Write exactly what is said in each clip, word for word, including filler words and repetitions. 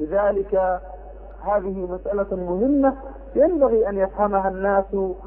لذلك هذه مسألة مهمة ينبغي أن يفهمها الناس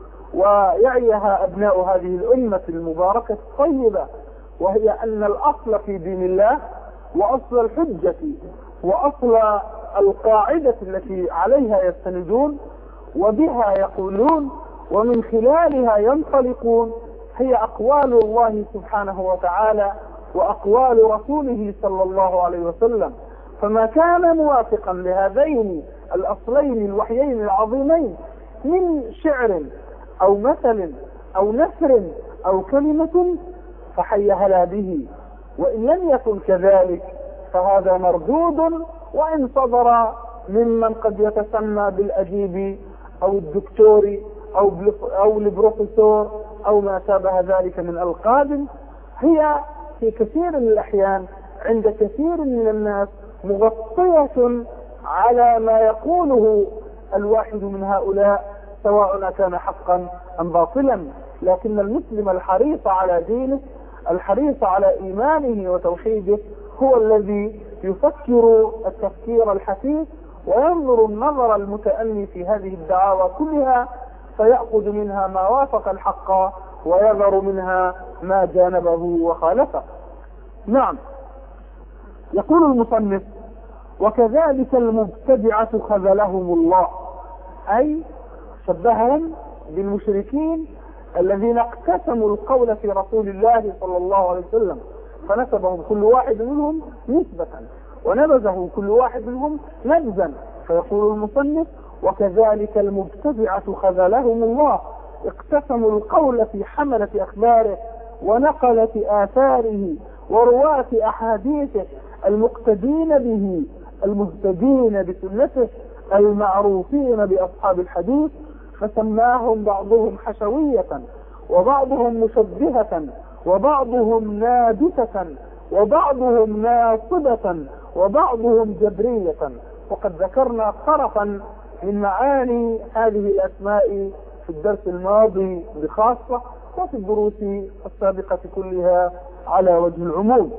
ويعيها أبناء هذه الأمة المباركة الطيبة، وهي أن الأصل في دين الله وأصل الحجة وأصل القاعدة التي عليها يستندون وبها يقولون ومن خلالها ينطلقون هي أقوال الله سبحانه وتعالى وأقوال رسوله صلى الله عليه وسلم. فما كان موافقا لهذين الأصلين الوحيين العظيمين من شعر أو مثل أو نثر أو كلمة فحي هلا به، وإن لم يكن كذلك فهذا مردود، وإن صدر ممن قد يتسمى بالأديب أو الدكتور أو أو البروفيسور أو ما شابه ذلك من ألقاب، هي في كثير من الأحيان عند كثير من الناس مغطية على ما يقوله الواحد من هؤلاء سواء كان حقا أم باطلا. لكن المسلم الحريص على دينه الحريص على إيمانه وتوحيده هو الذي يفكر التفكير الحثيث وينظر النظر المتأني في هذه الدعاوى كلها، فيأخذ منها ما وافق الحق ويذر منها ما جانبه وخالفه. نعم، يقول المصنف: وكذلك المبتدعة خذلهم الله، أي شبههم بالمشركين الذين اقتسموا القول في رسول الله صلى الله عليه وسلم، فنسبهم كل واحد منهم نسبة ونبذه كل واحد منهم نبذا. فيقول المصنف: وكذلك المبتدعة خذلهم الله، اقتسموا القول في حملة أخباره ونقلة آثاره ورواة أحاديثه المقتدين به المهتدين بسنته المعروفين بأصحاب الحديث، فسماهم بعضهم حشوية وبعضهم مشبهة وبعضهم نادسة وبعضهم ناصبة وبعضهم جبرية. وقد ذكرنا طرفا من معاني هذه الأسماء في الدرس الماضي بخاصة وفي الدروس السابقة كلها على وجه العموم،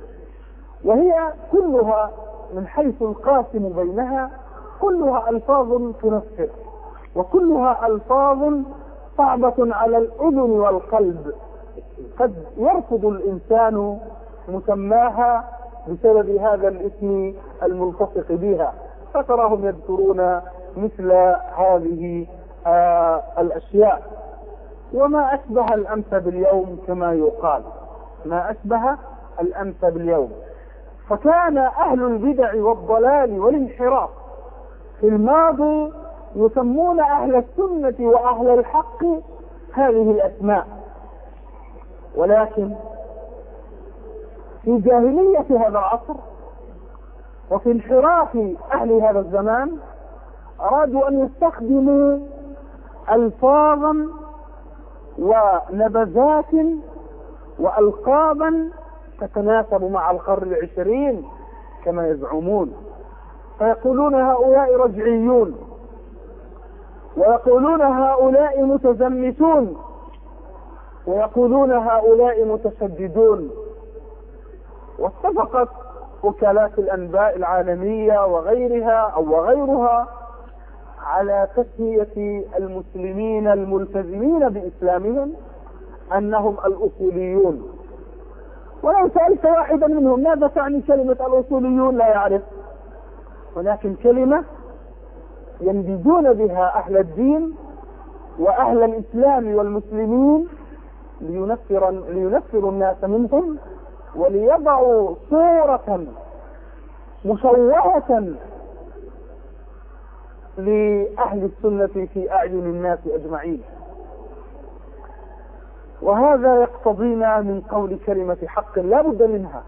وهي كلها من حيث القاسم بينها كلها ألفاظ تنفر، وكلها ألفاظ صعبة على الأذن والقلب، قد يرفض الإنسان مسماها بسبب هذا الاسم الملتصق بها، فتراهم يذكرون مثل هذه آه الأشياء. وما أشبه الأمس باليوم كما يقال، ما أشبه الأمس باليوم. فكان أهل البدع والضلال والانحراف في الماضي يسمون أهل السنة وأهل الحق هذه الأسماء، ولكن في جاهلية هذا العصر وفي انحراف أهل هذا الزمان أرادوا أن يستخدموا ألفاظا ونبذات وألقابا تتناسب مع القرن العشرين كما يزعمون، فيقولون هؤلاء رجعيون، ويقولون هؤلاء متزمتون، ويقولون هؤلاء متشددون. واتفقت وكالات الأنباء العالمية وغيرها أو وغيرها على تسمية المسلمين الملتزمين بإسلامهم أنهم الأصوليون. ولو سألت واحدا منهم ماذا تعني كلمة الأصوليون لا يعرف، ولكن كلمة ينبذون بها أهل الدين وأهل الإسلام والمسلمين لينفر, لينفر الناس منهم وليضعوا صورة مشوهة لأهل السنة في أعين الناس أجمعين. وهذا يقتضينا من قول كلمة حق لا بد منها.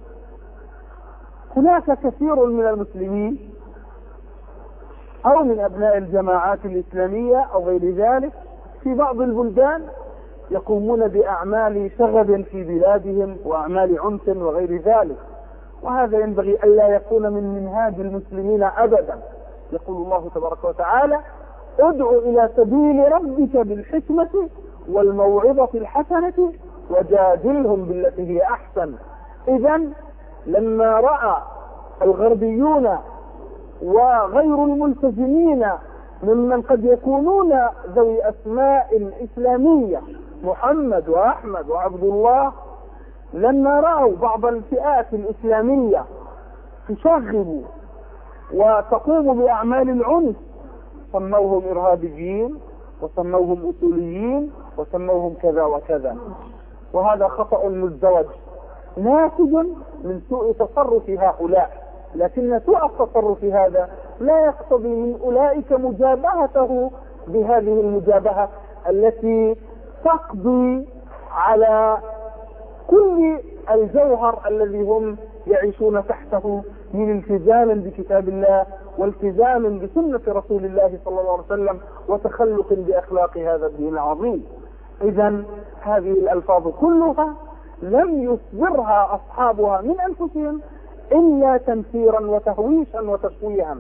هناك كثير من المسلمين أو من أبناء الجماعات الإسلامية أو غير ذلك في بعض البلدان يقومون بأعمال شغب في بلادهم وأعمال عنف وغير ذلك، وهذا ينبغي ألا يكون من منهاج المسلمين أبدا. يقول الله تبارك وتعالى: ادع إلى سبيل ربك بالحكمة والموعظة الحسنة وجادلهم بالتي هي أحسن. إذن لما رأى الغربيون وغير الملتزمين ممن قد يكونون ذوي أسماء إسلامية، محمد وأحمد وعبد الله، لما رأوا بعض الفئات الإسلامية تشغب وتقوم بأعمال العنف سموهم إرهابيين وسموهم أصوليين وسموهم كذا وكذا، وهذا خطأ مزدوج ناتج من سوء تصرف هؤلاء. لكن سوء التصرف هذا لا يقتضي من أولئك مجابهته بهذه المجابهة التي تقضي على كل الجوهر الذي هم يعيشون تحته من التزام بكتاب الله والتزام بسنة رسول الله صلى الله عليه وسلم وتخلق بأخلاق هذا الدين العظيم. إذن هذه الألفاظ كلها لم يصدرها أصحابها من أنفسهم إلا تنفيرا وتهويشا وتشويها،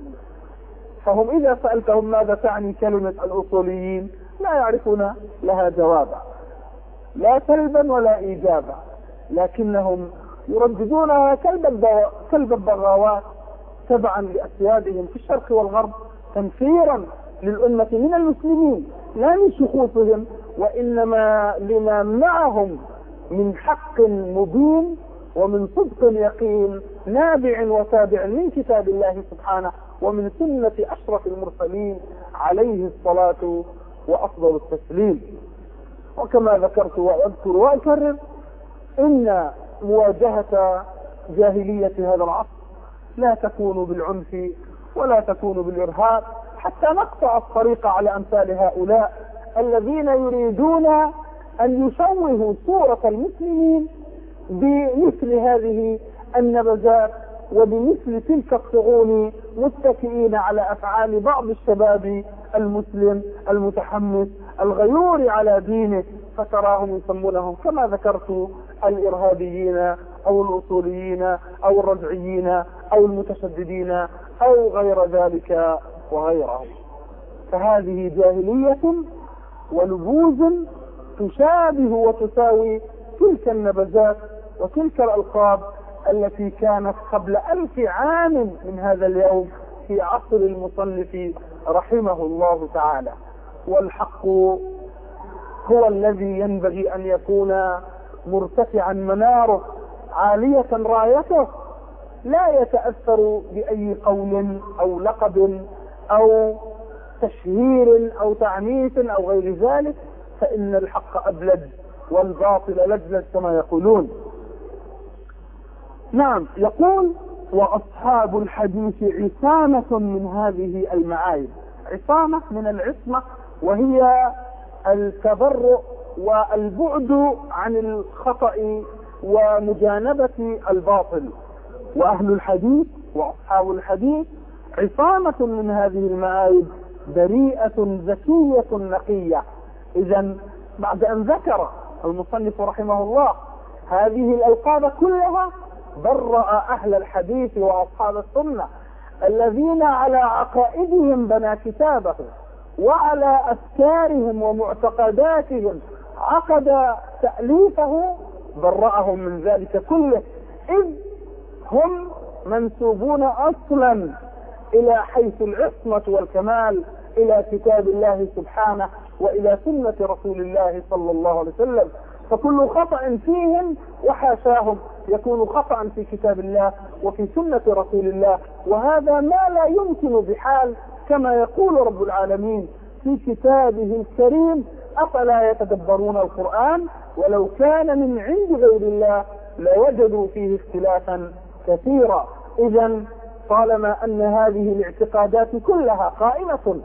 فهم إذا سألتهم ماذا تعني كلمة الأصوليين لا يعرفون لها جوابا، لا سلبا ولا إيجابا، لكنهم يرددونها كلب البغاوات تبعا لأسيادهم في الشرق والغرب، تنفيرا للأمة من المسلمين لا من شخوصهم، وإنما لما معهم من حق مبين ومن صدق يقين نابع وتابع من كتاب الله سبحانه ومن سنة أشرف المرسلين عليه الصلاة وأفضل التسليم. وكما ذكرت وأذكر وأكرر إن مواجهة جاهلية هذا العصر لا تكون بالعنف ولا تكون بالإرهاب حتى نقطع الطريق على أمثال هؤلاء الذين يريدون أن يشوهوا صورة المسلمين بمثل هذه النبذات وبمثل تلك الطعون، متكئين على أفعال بعض الشباب المسلم المتحمس الغيور على دينه، فتراهم يسمونهم كما ذكرت الإرهابيين أو الأصوليين أو الرجعيين أو المتشددين أو غير ذلك وغيرهم. فهذه جاهلية ونبوذ تشابه وتساوي تلك النبذات وتلك الألقاب التي كانت قبل ألف عام من هذا اليوم في عصر المصنف رحمه الله تعالى. والحق هو الذي ينبغي أن يكون مرتفعا مناره عالية رايته، لا يتأثر بأي قول أو لقب أو تشهير أو تعنيف أو غير ذلك، فإن الحق أبلج والباطل لجلج كما يقولون. نعم، يقول وأصحاب الحديث عصامة من هذه المعايب. عصامة من العصمة وهي التبرؤ والبعد عن الخطأ ومجانبة الباطل، وأهل الحديث وأصحاب الحديث عصامة من هذه المعايب، بريئة ذكية نقية. إذن بعد أن ذكر المصنف رحمه الله هذه الألقاب كلها برأ أهل الحديث وأصحاب السنة الذين على عقائدهم بنى كتابه وعلى أفكارهم ومعتقداتهم عقد تأليفه، برأهم من ذلك كله، إذ هم منسوبون أصلا إلى حيث العصمة والكمال إلى كتاب الله سبحانه وإلى سنة رسول الله صلى الله عليه وسلم، فكل خطأ فيهم وحاشاهم يكون خطأ في كتاب الله وفي سنة رسول الله، وهذا ما لا يمكن بحال، كما يقول رب العالمين في كتابه الكريم أفلا يتدبرون القرآن ولو كان من عند غير الله لوجدوا فيه اختلافا كثيرا. إذن طالما أن هذه الاعتقادات كلها قائمة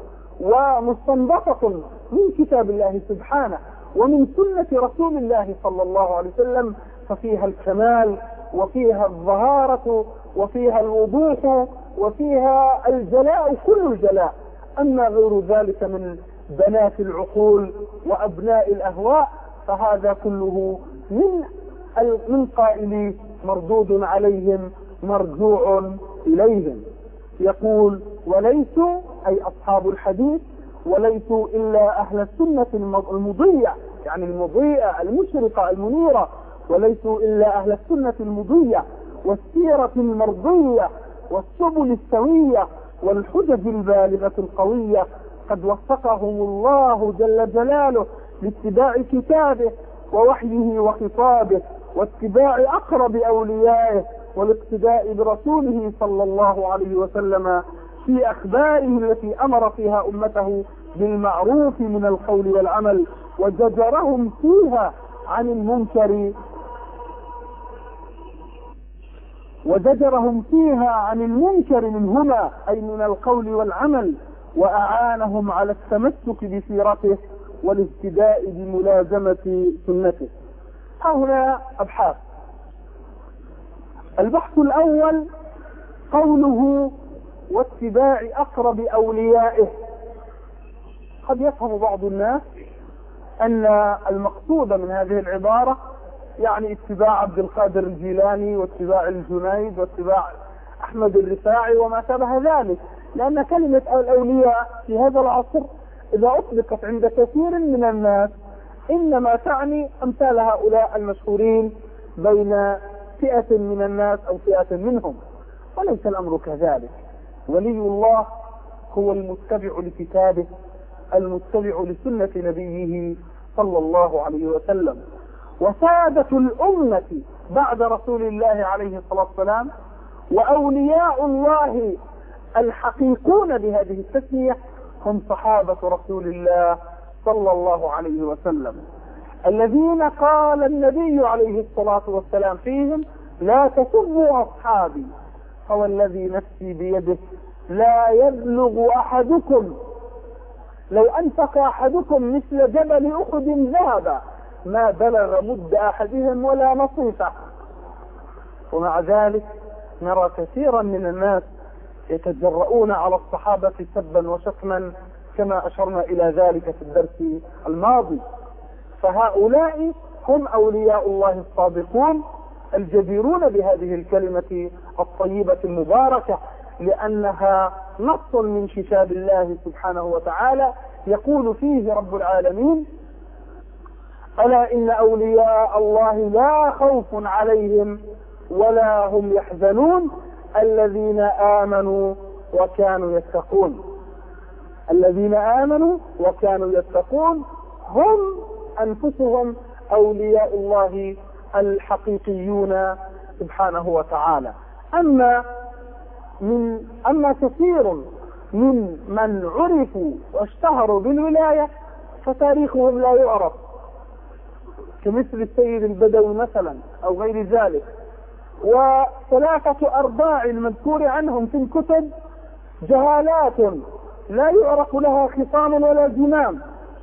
ومستنبطة من كتاب الله سبحانه ومن سنة رسول الله صلى الله عليه وسلم، ففيها الكمال وفيها الظهارة وفيها الوضوح وفيها الجلاء، كل الجلاء. أما غير ذلك من بنات العقول وأبناء الأهواء فهذا كله من من قائلي مردود عليهم مرجوع إليهم. يقول وليسوا أي أصحاب الحديث وليسوا إلا أهل السنة المضية، يعني المضيئة المشرقة المنيرة، وليسوا إلا أهل السنة المضية والسيرة المرضية والسبل السوية والحجج البالغة القوية. قد وفقهم الله جل جلاله لاتباع كتابه ووحيه وخطابه، واتباع أقرب أوليائه، والاقتداء برسوله صلى الله عليه وسلم في أخباره التي أمر فيها أمته بالمعروف من القول والعمل، وزجرهم فيها عن المنكر وزجرهم فيها عن المنكر منهما، أي من القول والعمل، وأعانهم على التمسك بسيرته والاهتداء بملازمة سنته. هنا أبحاث. البحث الأول قوله واتباع أقرب أوليائه. قد يفهم بعض الناس أن المقصود من هذه العبارة يعني اتباع عبد القادر الجيلاني واتباع الجنيد واتباع أحمد الرفاعي وما شابه ذلك، لأن كلمة الأولياء في هذا العصر إذا أطلقت عند كثير من الناس إنما تعني أمثال هؤلاء المشهورين بين فئة من الناس أو فئة منهم، وليس الأمر كذلك. ولي الله هو المتبع لكتابه، المتبع لسنة نبيه صلى الله عليه وسلم. وسادة الأمة بعد رسول الله عليه الصلاة والسلام وأولياء الله الحقيقون بهذه التسمية هم صحابة رسول الله صلى الله عليه وسلم، الذين قال النبي عليه الصلاة والسلام فيهم: لا تسبوا أصحابي هو الذي نفسي بيده لا يبلغ أحدكم لو أنفق أحدكم مثل جبل أحد ذهبا ما بلغ مد أحدهم ولا نصيفه. ومع ذلك نرى كثيرا من الناس يتجرؤون على الصحابة سبا وشتما كما أشرنا إلى ذلك في الدرس الماضي. فهؤلاء هم أولياء الله الصادقون الجديرون بهذه الكلمة الطيبة المباركة، لأنها نص من كتاب الله سبحانه وتعالى يقول فيه رب العالمين: ألا إن أولياء الله لا خوف عليهم ولا هم يحزنون الذين آمنوا وكانوا يتقون. الذين آمنوا وكانوا يتقون هم أنفسهم أولياء الله الحقيقيون سبحانه وتعالى. أما من أما كثير من من عرفوا واشتهروا بالولاية فتاريخهم لا يعرف، كمثل السيد البدوي مثلا أو غير ذلك. وثلاثة أرباع المذكور عنهم في الكتب جهالات لا يعرف لها خصام ولا زمام،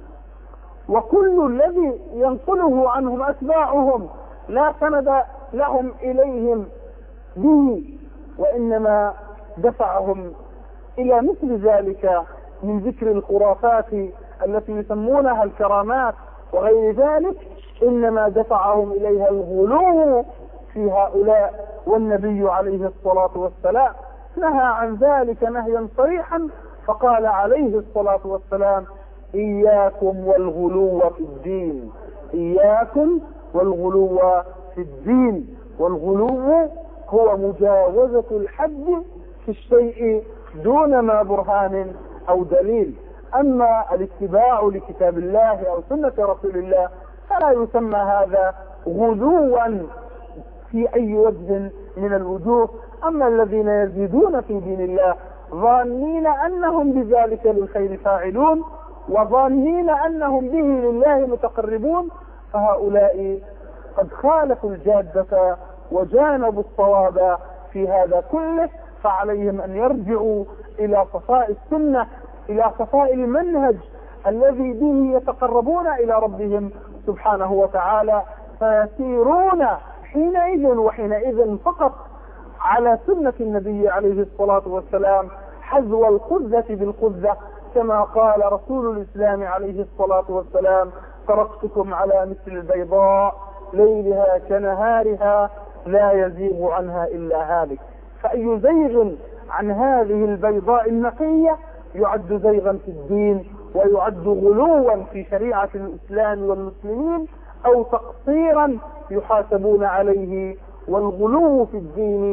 وكل الذي ينقله عنهم أتباعهم لا سند لهم إليهم به، وإنما دفعهم إلى مثل ذلك من ذكر الخرافات التي يسمونها الكرامات وغير ذلك، إنما دفعهم إليها الغلو في هؤلاء. والنبي عليه الصلاة والسلام نهى عن ذلك نهيا صريحا، فقال عليه الصلاة والسلام: إياكم والغلو في الدين، إياكم والغلو في الدين. والغلو هو مجاوزة الحد في الشيء دون ما برهان أو دليل. أما الاتباع لكتاب الله أو سنة رسول الله فلا يسمى هذا غلوا في أي وجه من الوجوه. أما الذين يزيدون في دين الله ظانين أنهم بذلك للخير فاعلون وظانين أنهم به لله متقربون، فهؤلاء قد خالفوا الجادة وجانبوا الصواب في هذا كله. فعليهم أن يرجعوا إلى صفاء السنة، إلى صفاء المنهج الذي به يتقربون إلى ربهم سبحانه وتعالى، فيسيرون حينئذ وحينئذ فقط على سنة النبي عليه الصلاة والسلام حذو الخذة بالخذة، كما قال رسول الإسلام عليه الصلاة والسلام: تركتكم على مثل البيضاء ليلها كنهارها لا يزيغ عنها إلا هالك. فأي زيغ عن هذه البيضاء النقية يعد زيغا في الدين، ويعد غلوا في شريعة الإسلام والمسلمين، أو تقصيرا يحاسبون عليه. والغلو في الدين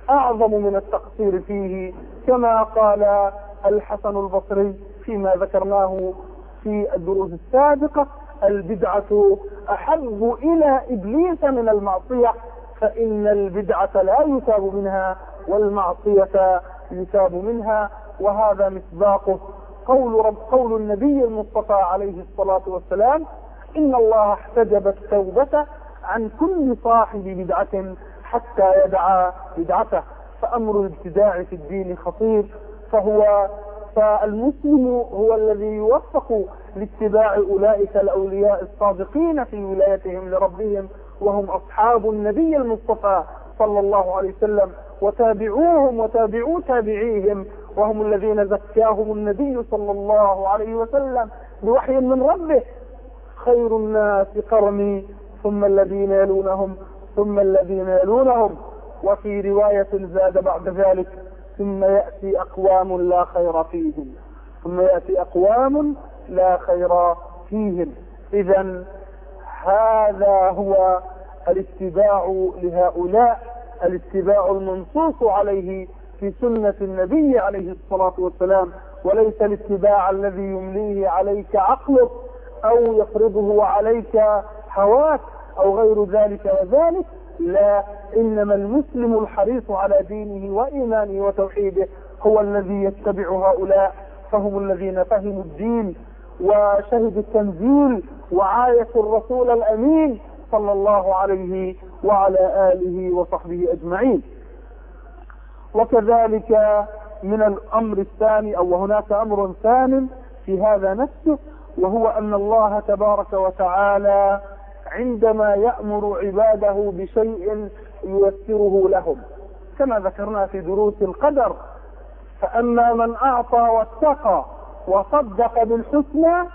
أعظم من التقصير فيه، كما قال الحسن البصري فيما ذكرناه في الدروس السابقة: البدعة أحب إلى إبليس من المعصية، فإن البدعة لا يتاب منها والمعصية يتاب منها. وهذا مصداقه قول رب قول النبي المصطفى عليه الصلاة والسلام: إن الله احتجب التوبة عن كل صاحب بدعة حتى يدع بدعته. فأمر الابتداع في الدين خطير، فهو فالمسلم هو الذي يوفق لاتباع أولئك الأولياء الصادقين في ولايتهم لربهم، وهم أصحاب النبي المصطفى صلى الله عليه وسلم، وتابعوهم وتابعوا تابعيهم، وهم الذين زكاهم النبي صلى الله عليه وسلم بوحي من ربه: خير الناس قرني ثم الذين يلونهم ثم الذين يلونهم. وفي رواية زاد بعد ذلك: ثم يأتي أقوام لا خير فيهم ثم يأتي أقوام لا خير فيهم. إذن هذا هو الاتباع لهؤلاء، الاتباع المنصوص عليه في سنة النبي عليه الصلاة والسلام، وليس الاتباع الذي يمليه عليك عقلك أو يفرضه عليك هواك أو غير ذلك وذلك. لا، إنما المسلم الحريص على دينه وإيمانه وتوحيده هو الذي يتبع هؤلاء، فهم الذين فهموا الدين وشهدوا التنزيل وعايشوا الرسول الأمين صلى الله عليه وعلى آله وصحبه أجمعين. وكذلك من الأمر الثاني، أو هناك أمر ثاني في هذا نفسه، وهو أن الله تبارك وتعالى عندما يأمر عباده بشيء ييسره لهم، كما ذكرنا في دروس القدر: فأما من أعطى واتقى وصدق بالحسنى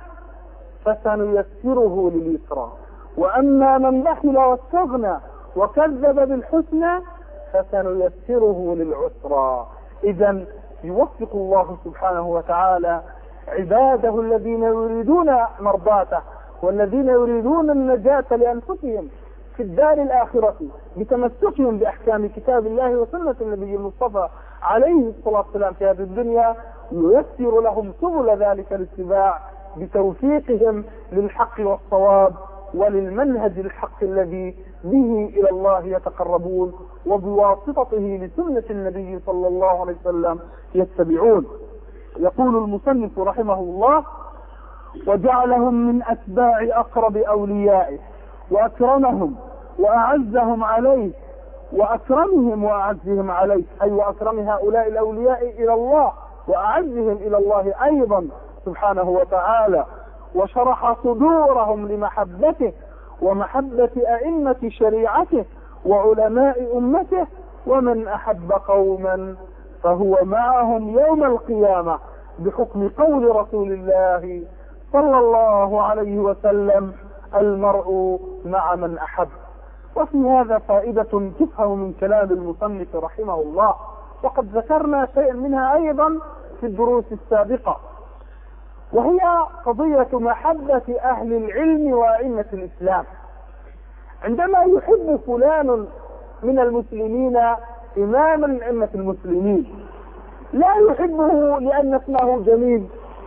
فسنيسره لليسرى، وأما من بخل واستغنى وكذب بالحسنى فسنيسره للعسرى. إذن يوفق الله سبحانه وتعالى عباده الذين يريدون مرضاته والذين يريدون النجاة لأنفسهم في الدار الآخرة بتمسكهم بأحكام كتاب الله وسنة النبي المصطفى عليه الصلاة والسلام في هذه الدنيا، ييسر لهم سبل ذلك الاتباع بتوفيقهم للحق والصواب وللمنهج الحق الذي به إلى الله يتقربون، وبواسطته لسنة النبي صلى الله عليه وسلم يتبعون. يقول المصنف رحمه الله: وجعلهم من أتباع أقرب أوليائه وأكرمهم وأعزهم عليه وأكرمهم وأعزهم عليه، أي وأكرم هؤلاء الأولياء إلى الله وأعزهم إلى الله أيضا سبحانه وتعالى، وشرح صدورهم لمحبته ومحبة أئمة شريعته وعلماء أمته، ومن أحب قوما فهو معهم يوم القيامة بحكم قول رسول الله صلى الله عليه وسلم: المرء مع من أحب. وفي هذا فائدة تفهم من كلام المصنف رحمه الله، وقد ذكرنا شيئا منها أيضا في الدروس السابقة، وهي قضية محبة أهل العلم وأئمة الإسلام. عندما يحب فلان من المسلمين إماما من أئمة المسلمين، لا يحبه لأن اسمه جميل،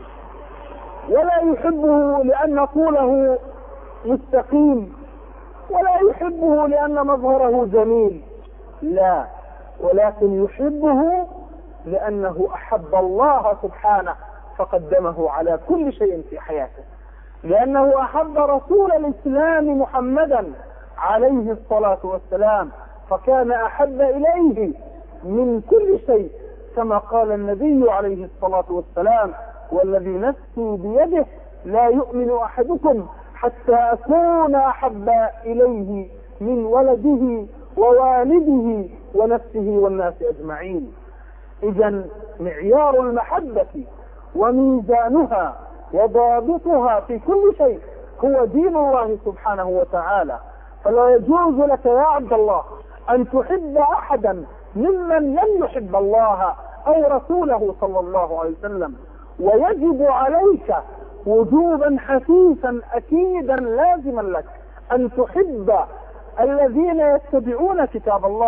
ولا يحبه لأن طوله مستقيم، ولا يحبه لأن مظهره جميل، لا، ولكن يحبه لأنه أحب الله سبحانه فقدمه على كل شيء في حياته، لأنه أحب رسول الإسلام محمدا عليه الصلاة والسلام فكان أحب إليه من كل شيء، كما قال النبي عليه الصلاة والسلام: والذي نفسي بيده لا يؤمن أحدكم حتى أكون أحب إليه من ولده ووالده ونفسه والناس أجمعين. إذن معيار المحبة وميزانها وضابطها في كل شيء هو دين الله سبحانه وتعالى. فلا يجوز لك يا عبد الله أن تحب أحدا ممن لم يحب الله أو رسوله صلى الله عليه وسلم، ويجب عليك وجوبا حثيثا أكيدا لازما لك أن تحب الذين يتبعون كتاب الله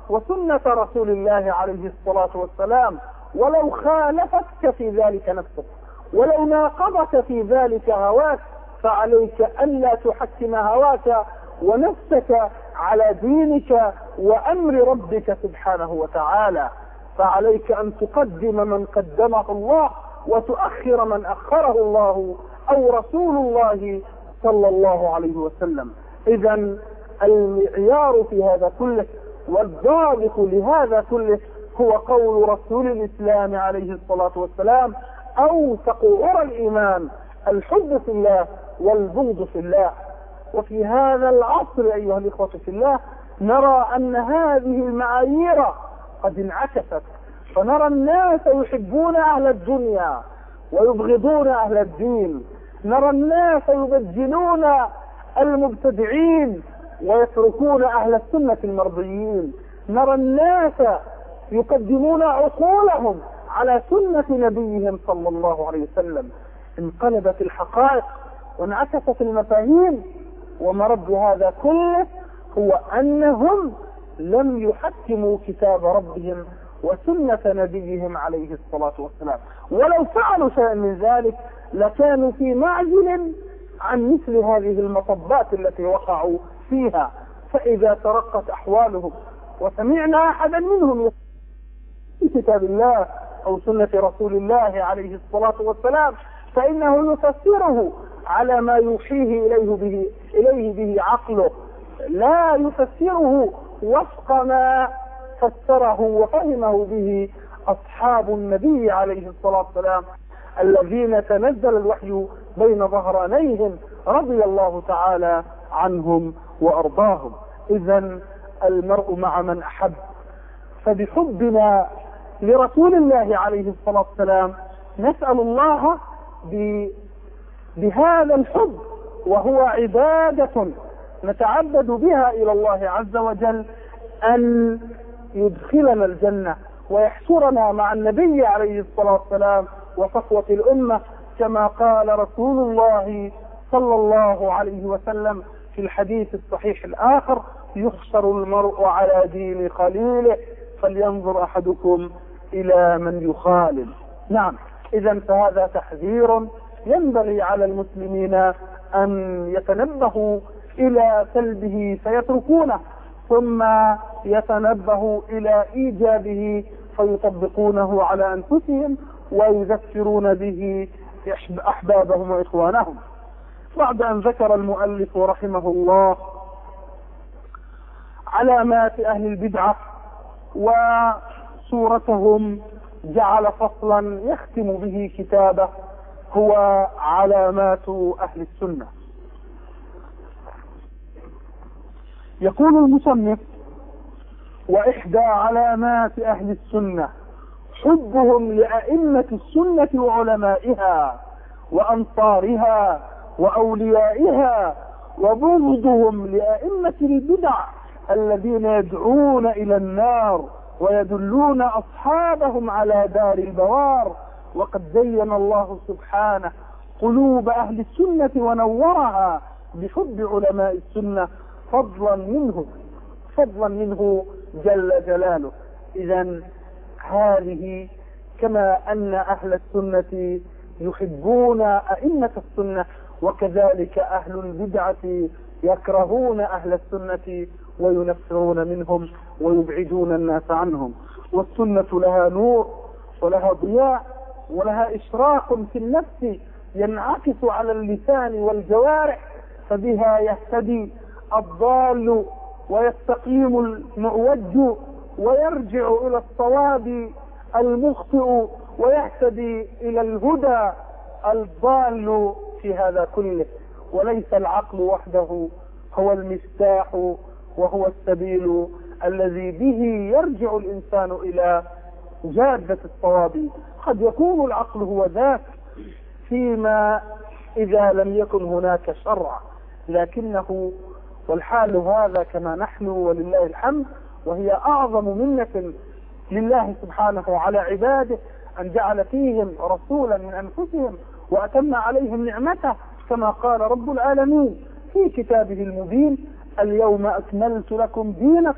وسنة رسول الله عليه الصلاة والسلام، ولو خالفتك في ذلك نفسك، ولو ناقضك في ذلك هواك، فعليك ألا تحكم هواك ونفسك على دينك وأمر ربك سبحانه وتعالى. فعليك أن تقدم من قدمه الله وتؤخر من أخره الله أو رسول الله صلى الله عليه وسلم. إذن المعيار في هذا كله والضابط لهذا كله هو قول رسول الإسلام عليه الصلاة والسلام: أوثق عرى الإيمان الحب في الله والبغض في الله. وفي هذا العصر أيها الإخوة في الله نرى أن هذه المعايير قد انعكست، فنرى الناس يحبون أهل الدنيا ويبغضون أهل الدين، نرى الناس يبجلون المبتدعين ويتركون أهل السنة المرضيين، نرى الناس يقدمون عقولهم على سنة نبيهم صلى الله عليه وسلم. انقلبت الحقائق وانعكست المفاهيم، ومرد هذا كله هو أنهم لم يحكموا كتاب ربهم وسنة نبيهم عليه الصلاة والسلام، ولو فعلوا شيئا من ذلك لكانوا في معزل عن مثل هذه المطبات التي وقعوا فيها. فإذا ترقت أحوالهم وسمعنا أحدا منهم في كتاب الله أو سنة رسول الله عليه الصلاة والسلام فإنه يفسره على ما يوحيه إليه به, إليه به عقله، لا يفسره وفق ما فسره وفهمه به أصحاب النبي عليه الصلاة والسلام الذين تنزل الوحي بين ظهرانيهم رضي الله تعالى عنهم وأرضاهم. إذن المرء مع من أحب، فبحبنا لرسول الله عليه الصلاة والسلام نسأل الله بهذا الحب، وهو عبادة نتعبد بها إلى الله عز وجل، أن يدخلنا الجنة ويحشرنا مع النبي عليه الصلاة والسلام وصفوة الأمة، كما قال رسول الله صلى الله عليه وسلم في الحديث الصحيح الآخر: يحشر المرء على دين خليله فلينظر أحدكم إلى من يخالل. نعم، إذن فهذا تحذير ينبغي على المسلمين أن يتنبهوا إلى سلبه فيتركونه، ثم يتنبهوا إلى إيجابه فيطبقونه على أنفسهم ويذكرون به أحبابهم وإخوانهم. بعد أن ذكر المؤلف رحمه الله علامات أهل البدعة وصورتهم، جعل فصلا يختم به كتابه هو علامات أهل السنة. يقول المصنف: وإحدى علامات أهل السنة حبهم لأئمة السنة وعلمائها وأنصارها وأوليائها، وبغضهم لأئمة البدع الذين يدعون إلى النار ويدلون أصحابهم على دار البوار. وقد زين الله سبحانه قلوب أهل السنة ونورها بحب علماء السنة فضلا منه فضلا منه جل جلاله. إذن هذه كما أن أهل السنة يحبون أئمة السنة، وكذلك أهل البدعة يكرهون أهل السنة وينفرون منهم ويبعدون الناس عنهم. والسنة لها نور ولها ضياء ولها إشراق في النفس ينعكس على اللسان والجوارح، فبها يهتدي الضال ويستقيم المعوج ويرجع إلى الصواب المخطئ ويهتدي إلى الهدى الضال في هذا كله. وليس العقل وحده هو المفتاح وهو السبيل الذي به يرجع الإنسان إلى جادة الصواب. قد يكون العقل هو ذاك فيما إذا لم يكن هناك شرع، لكنه والحال هذا كما نحن ولله الحمد، وهي أعظم منة لله سبحانه على عباده أن جعل فيهم رسولا من أنفسهم وأتم عليهم نعمته، كما قال رب العالمين في كتابه المبين: اليوم أكملت لكم دينكم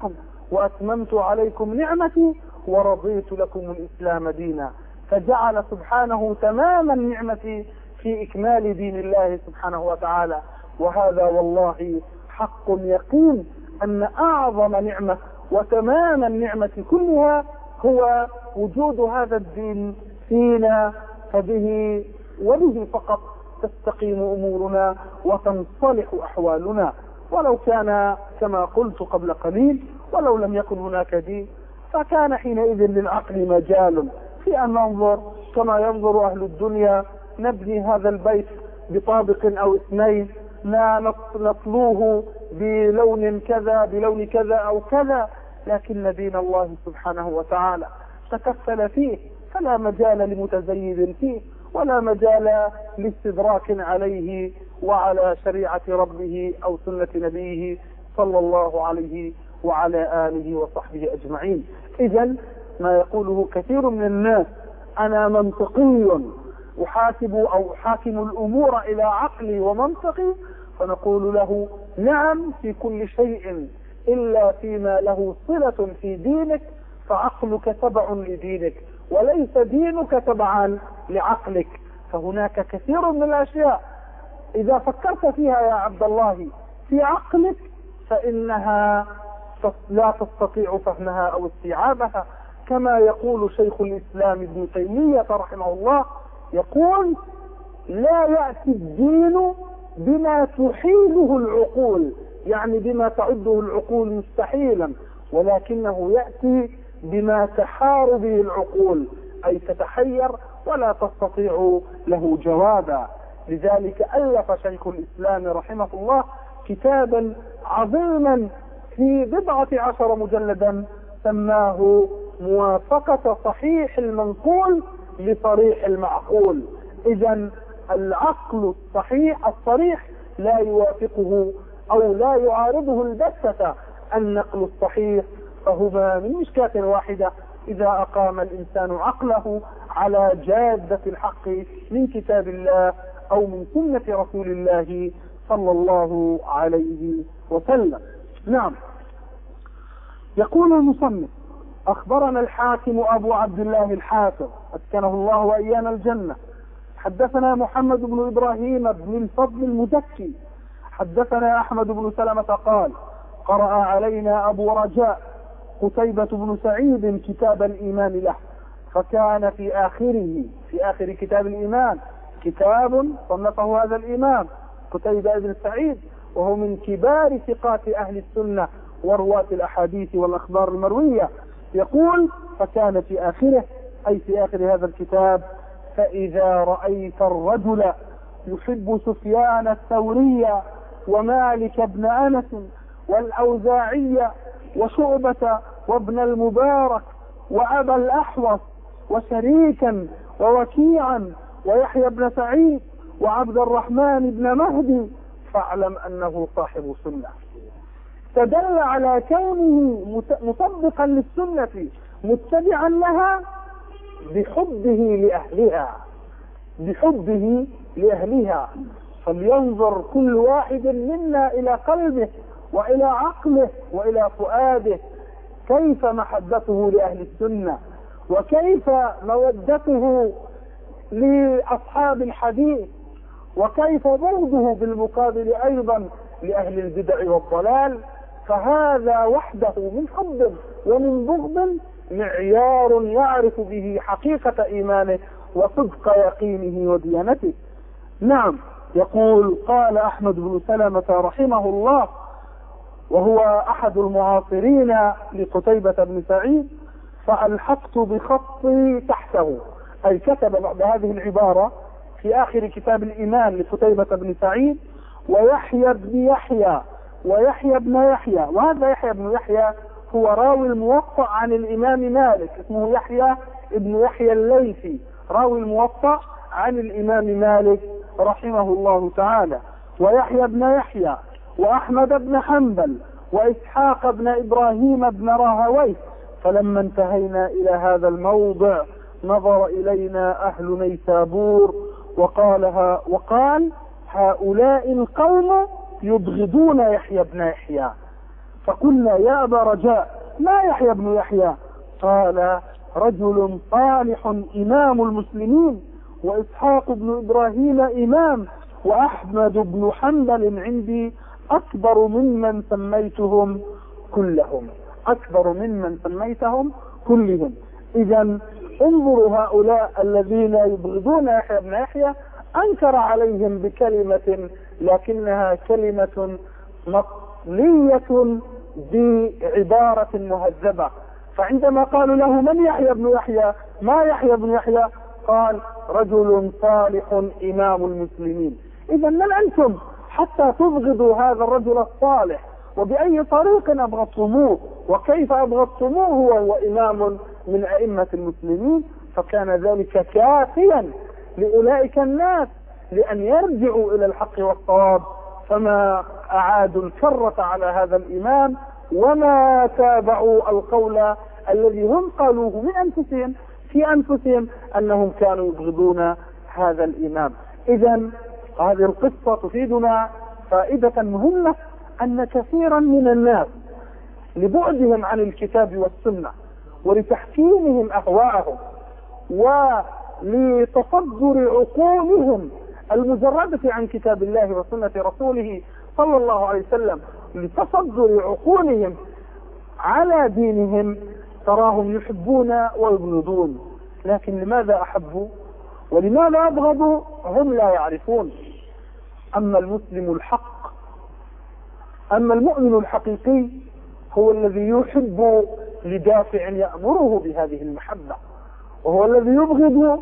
وأتممت عليكم نعمتي ورضيت لكم الإسلام دينا. فجعل سبحانه تمام النعمة في إكمال دين الله سبحانه وتعالى. وهذا والله حق يقين أن أعظم نعمة وتمام النعمة كلها هو وجود هذا الدين فينا، فبه وبه فقط تستقيم أمورنا وتنصلح أحوالنا. ولو كان كما قلت قبل قليل ولو لم يكن هناك دين فكان حينئذ للعقل مجال في أن ننظر كما ينظر أهل الدنيا، نبني هذا البيت بطابق أو اثنين، لا نطلوه بلون كذا بلون كذا أو كذا، لكن دين الله سبحانه وتعالى تكفل فيه، فلا مجال لمتزيد فيه ولا مجال لاستدراك عليه وعلى شريعة ربه أو سنة نبيه صلى الله عليه وعلى آله وصحبه أجمعين. إذن ما يقوله كثير من الناس أنا منطقي أحاسب أو أحاكم الأمور إلى عقلي ومنطقي، فنقول له نعم في كل شيء إلا فيما له صلة في دينك، فعقلك تبع لدينك وليس دينك تبعا لعقلك. فهناك كثير من الأشياء إذا فكرت فيها يا عبد الله في عقلك فإنها لا تستطيع فهمها أو استيعابها. كما يقول شيخ الإسلام ابن تيمية رحمه الله، يقول لا يأتي الدين بما تحيله العقول، يعني بما تعده العقول مستحيلا، ولكنه يأتي بما تحار به العقول، أي تتحير ولا تستطيع له جوابا. لذلك ألف شيخ الإسلام رحمه الله كتابا عظيما في بضعة عشر مجلدا سماه موافقة صحيح المنقول لصريح المعقول. إذن العقل الصحيح الصريح لا يوافقه أو لا يعارضه البتة النقل الصحيح، فهما من مشكاة واحدة إذا أقام الإنسان عقله على جادة الحق من كتاب الله أو من سنة رسول الله صلى الله عليه وسلم. نعم. يقول المصنف أخبرنا الحاكم أبو عبد الله الحافظ أسكنه الله وإيانا الجنة، حدثنا محمد بن إبراهيم بن الفضل المزكي حدثنا أحمد بن سلمة قال قرأ علينا أبو رجاء قتيبة بن سعيد كتاب الإيمان له، فكان في آخره في آخر كتاب الإيمان كتاب صنفه هذا الإمام قتيبة بن سعيد، وهو من كبار ثقات أهل السنة ورواة الأحاديث والأخبار المروية. يقول فكان في آخره أي في آخر هذا الكتاب فإذا رأيت الرجل يحب سفيان الثوري ومالك بن أنس والأوزاعي وشعبة وابن المبارك وأبا الأحوص وشريكا ووكيعا ويحيى بن سعيد وعبد الرحمن بن مهدي فاعلم أنه صاحب سنة. تدل على كونه مطبقا للسنة متبعا لها بحبه لأهلها بحبه لأهلها. فلينظر كل واحد منا إلى قلبه وإلى عقله وإلى فؤاده كيف محبته لأهل السنة، وكيف مودته لأصحاب الحديث، وكيف بغضه بالمقابل أيضا لأهل البدع والضلال. فهذا وحده من حب ومن بغض معيار يعرف به حقيقة إيمانه وصدق يقينه وديانته. نعم. يقول قال أحمد بن سلمة رحمه الله وهو أحد المعاصرين لقتيبة بن سعيد، فألحقت بخطي تحته، أي كتب بعد هذه العبارة في آخر كتاب الإيمان لقتيبة بن سعيد ويحيى بن يحيى ويحيى بن يحيى، وهذا يحيى بن يحيى هو راوي الموطأ عن الإمام مالك، اسمه يحيى ابن يحيى الليثي، راوي الموطأ عن الإمام مالك رحمه الله تعالى، ويحيى بن يحيى وأحمد بن حنبل وإسحاق بن إبراهيم بن راهويه. فلما انتهينا إلى هذا الموضع نظر إلينا أهل نيسابور وقالها وقال هؤلاء القوم يبغضون يحيى بن يحيى. فقلنا يا أبا رجاء ما يحيى بن يحيى؟ قال رجل صالح إمام المسلمين، وإسحاق بن إبراهيم إمام، وأحمد بن حنبل عندي أكبر ممن سميتهم كلهم، أكبر ممن سميتهم كلهم. إذا انظروا هؤلاء الذين يبغضون يحيى بن يحيى، أنكر عليهم بكلمة لكنها كلمة مطلية بعبارة مهذبة. فعندما قالوا له من يحيى بن يحيى؟ ما يحيى بن يحيى؟ قال رجل صالح إمام المسلمين. إذا من أنتم حتى تبغضوا هذا الرجل الصالح؟ وبأي طريق أبغضتموه؟ وكيف أبغضتموه وهو إمام من أئمة المسلمين؟ فكان ذلك كافيا لأولئك الناس لأن يرجعوا إلى الحق والصواب، فما أعادوا الكرة على هذا الإمام وما تابعوا القول الذي هم قالوه من أنفسهم في أنفسهم أنهم كانوا يبغضون هذا الإمام. إذا هذه القصة تفيدنا فائدة مهمة، أن كثيرا من الناس لبعدهم عن الكتاب والسنة ولتحكيمهم أهواءهم ولتصدر عقولهم المجردة عن كتاب الله وسنة رسوله صلى الله عليه وسلم، لتصدر عقولهم على دينهم، تراهم يحبون ويبغضون. لكن لماذا أحبوا ولماذا أبغضوا هم لا يعرفون. أما المسلم الحق، أما المؤمن الحقيقي هو الذي يحب لدافع يأمره بهذه المحبة، وهو الذي يبغض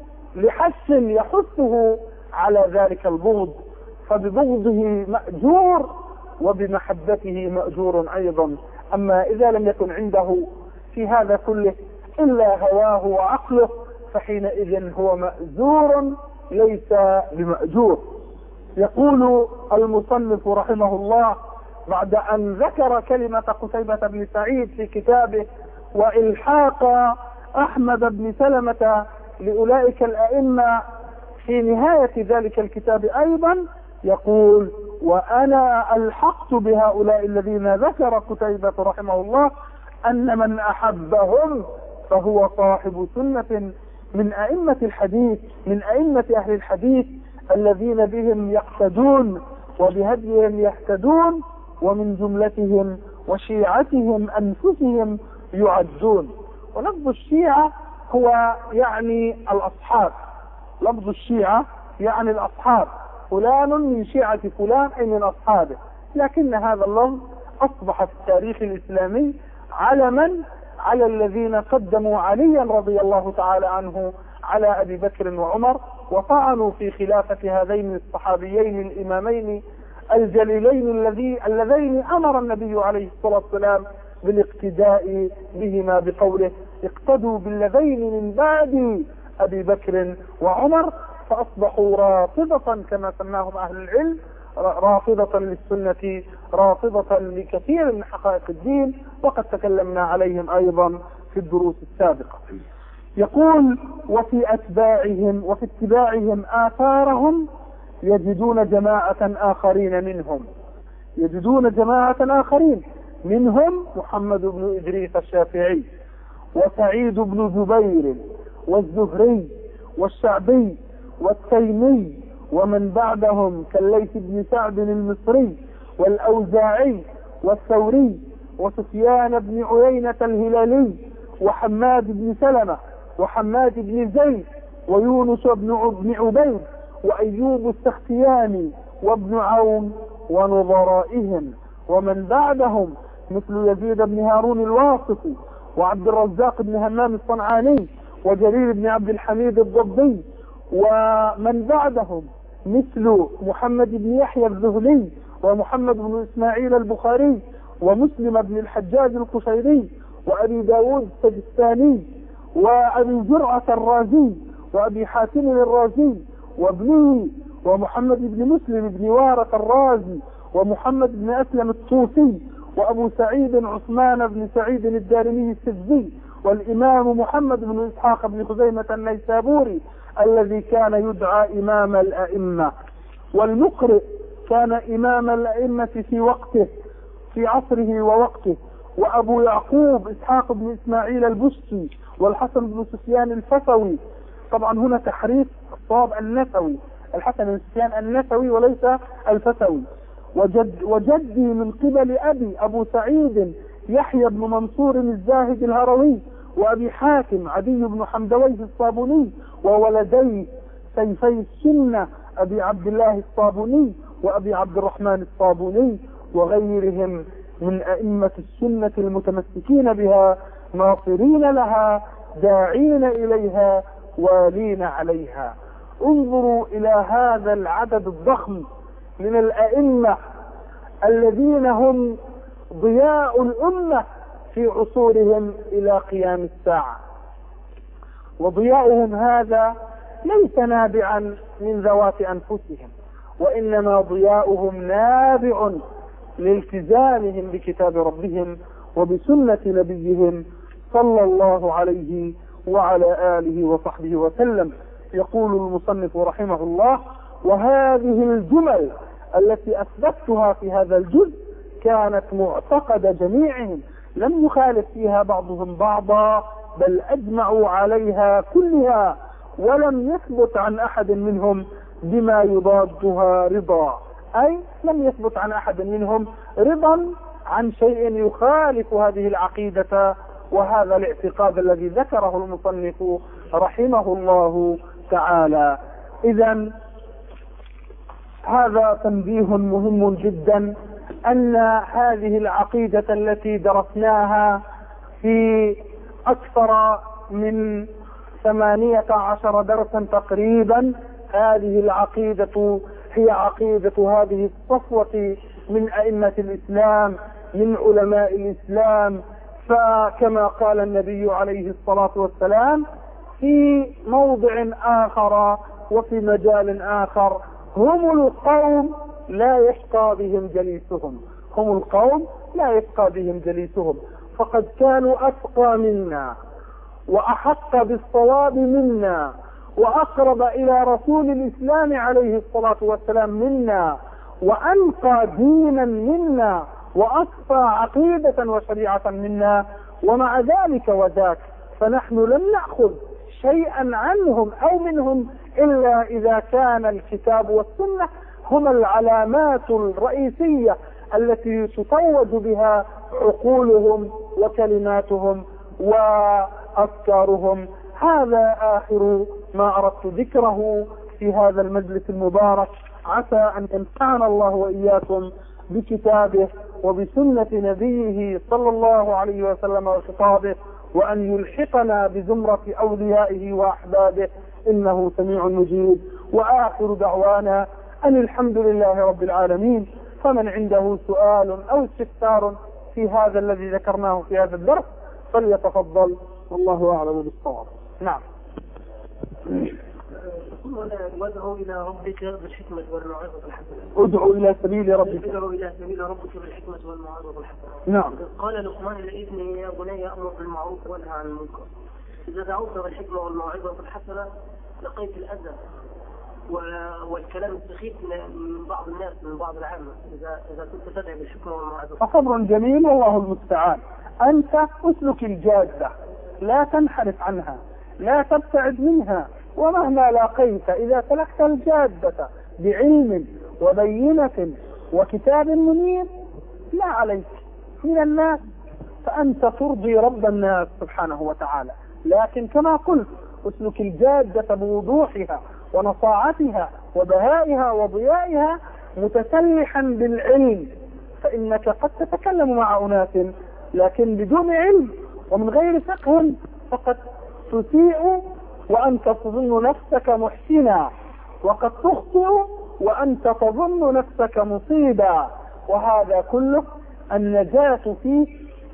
لحث يحثه على ذلك البغض، فببغضه مأجور وبمحبته مأجور أيضا. أما إذا لم يكن عنده في هذا كله إلا هواه وعقله فحينئذ هو مأزور ليس بمأجور. يقول المصنف رحمه الله بعد أن ذكر كلمة قتيبة بن سعيد في كتابه وإلحاق أحمد بن سلمة لأولئك الأئمة في نهاية ذلك الكتاب أيضا، يقول وأنا ألحقت بهؤلاء الذين ذكر قتيبة رحمه الله أن من أحبهم فهو صاحب سنة من أئمة الحديث، من أئمة أهل الحديث الذين بهم يقتدون وبهديهم يهتدون، ومن جملتهم وشيعتهم أنفسهم يعدون. ولفظ الشيعة هو يعني الأصحاب، لفظ الشيعة يعني الأصحاب، فلان من شيعة فلان أي من أصحابه. لكن هذا اللفظ أصبح في التاريخ الإسلامي علما على الذين قدموا عليا رضي الله تعالى عنه على أبي بكر وعمر، وطعنوا في خلافة هذين الصحابيين الإمامين الجليلين الذي اللذين أمر النبي عليه الصلاة والسلام بالاقتداء بهما بقوله اقتدوا بالذين من بعد أبي بكر وعمر، فأصبحوا رافضة كما سماهم أهل العلم، رافضة للسنة، رافضة لكثير من حقائق الدين، وقد تكلمنا عليهم أيضا في الدروس السابقة. يقول وفي أتباعهم وفي اتباعهم آثارهم يجدون جماعة آخرين منهم، يجدون جماعة آخرين منهم محمد بن إدريس الشافعي وسعيد بن جبير والزهري والشعبي والتيمي ومن بعدهم كالليث بن سعد المصري والأوزاعي والثوري وسفيان بن عيينة الهلالي وحماد بن سلمة وحماد بن زيد ويونس بن عبيد وأيوب السختياني وابن عون ونظرائهم ومن بعدهم مثل يزيد بن هارون الواسطي وعبد الرزاق بن همام الصنعاني وجرير بن عبد الحميد الضبي ومن بعدهم مثل محمد بن يحيى الذهلي ومحمد بن إسماعيل البخاري ومسلم بن الحجاج القشيري وأبي داود السجستاني وأبي زرعة الرازي وأبي حاتم الرازي وابنه ومحمد بن مسلم بن وارة الرازي ومحمد بن أسلم الطوسي وأبو سعيد عثمان بن سعيد الدارمي السجزي والإمام محمد بن إسحاق بن خزيمة النيسابوري الذي كان يدعى إمام الأئمة، والمقرئ كان إمام الأئمة في وقته في عصره ووقته، وأبو يعقوب إسحاق بن إسماعيل البستي، والحسن بن سفيان الفسوي. طبعا هنا تحريف الصواب النسوي، الحسن بن سفيان النسوي وليس الفسوي. وجد وجدي من قبل أبي أبو سعيد يحيى بن منصور الزاهد الهروي، وأبي حاتم عدي بن حمدويه الصابوني، وولديه سيفي السنة أبي عبد الله الصابوني وأبي عبد الرحمن الصابوني، وغيرهم من أئمة السنة المتمسكين بها ناصرين لها داعين إليها والين عليها. انظروا إلى هذا العدد الضخم من الأئمة الذين هم ضياء الأمة في عصورهم إلى قيام الساعة، وضياؤهم هذا ليس نابعا من ذوات أنفسهم، وإنما ضياؤهم نابع لالتزامهم بكتاب ربهم وبسنة نبيهم صلى الله عليه وعلى آله وصحبه وسلم. يقول المصنف رحمه الله: وهذه الجمل التي أثبتها في هذا الجزء كانت معتقد جميعهم، لم يخالف فيها بعضهم بعضا، بل أجمعوا عليها كلها، ولم يثبت عن أحد منهم بما يضادها رضا، أي لم يثبت عن أحد منهم رضا عن شيء يخالف هذه العقيدة وهذا الاعتقاد الذي ذكره المصنف رحمه الله تعالى. إذن هذا تنبيه مهم جدا، أن هذه العقيدة التي درسناها في أكثر من ثمانية عشر درسا تقريبا، هذه العقيدة هي عقيدة هذه الصفوة من أئمة الإسلام، من علماء الإسلام. فكما قال النبي عليه الصلاة والسلام في موضع آخر وفي مجال آخر: هم القوم لا يشقى بهم جليسهم، هم القوم لا يشقى بهم جليسهم. فقد كانوا أتقى منا وأحق بالصواب منا وأقرب إلى رسول الإسلام عليه الصلاة والسلام منا، وأنقى دينا منا، وأصفى عقيدة وشريعة منا، ومع ذلك وذاك فنحن لم نأخذ شيئا عنهم أو منهم إلا إذا كان الكتاب والسنة هما العلامات الرئيسية التي تتوج بها عقولهم وكلماتهم وأفكارهم. هذا آخر ما أردت ذكره في هذا المجلس المبارك، عسى أن ينفعنا الله وإياكم بكتابه وبسنة نبيه صلى الله عليه وسلم وخطابه، وأن يلحقنا بزمرة أوليائه وأحبابه، إنه سميع مجيب. وآخر دعوانا أن الحمد لله رب العالمين. فمن عنده سؤال أو استفسار في هذا الذي ذكرناه في هذا الدرس فليتفضل، والله أعلم بالصواب. نعم. وادعو إلى ربك بالحكمة والموعظة الحسنة. ادعو إلى سبيل ربك. ادعو إلى سبيل ربك بالحكمة والموعظة الحسنة. نعم. قال لقمان لابنه: يا بني أمر بالمعروف وانهى عن المنكر. إذا دعوت بالحكمة والموعظة الحسنة لقيت الأذى والكلام السخيف من بعض الناس، من بعض العامة، إذا إذا كنت تدعي بالحكمة والموعظة. فصبر جميل والله المستعان. أنت أسلك الجادة، لا تنحرف عنها، لا تبتعد منها، ومهما لاقيت إذا سلكت الجادة بعلم وبينة وكتاب منير لا عليك من الناس، فأنت ترضي رب الناس سبحانه وتعالى. لكن كما قلت اسلك الجادة بوضوحها ونصاعتها وبهائها وضيائها، متسلحا بالعلم، فإنك قد تتكلم مع أناس لكن بدون علم ومن غير فقه، فقد تسيء وأنت تظن نفسك محسنا، وقد تخطئ وأنت تظن نفسك مصيبا. وهذا كله النجاة فيه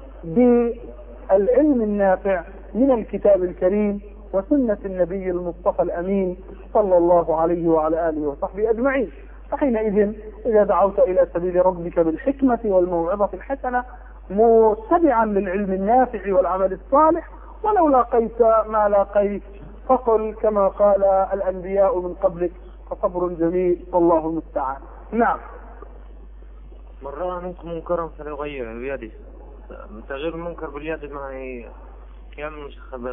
بالعلم النافع من الكتاب الكريم وسنة النبي المصطفى الأمين صلى الله عليه وعلى آله وصحبه أجمعين. فحينئذ إذا دعوت إلى سبيل ربك بالحكمة والموعظة الحسنة متبعا للعلم النافع والعمل الصالح، ولو لاقيت ما لاقيت فقل كما قال الأنبياء من قبلك: فصبر جميل والله المستعان. نعم. من رأى منكم منكرا فليغيره بيده. تغيير المنكر باليد ما هي يعمل مشاخبات.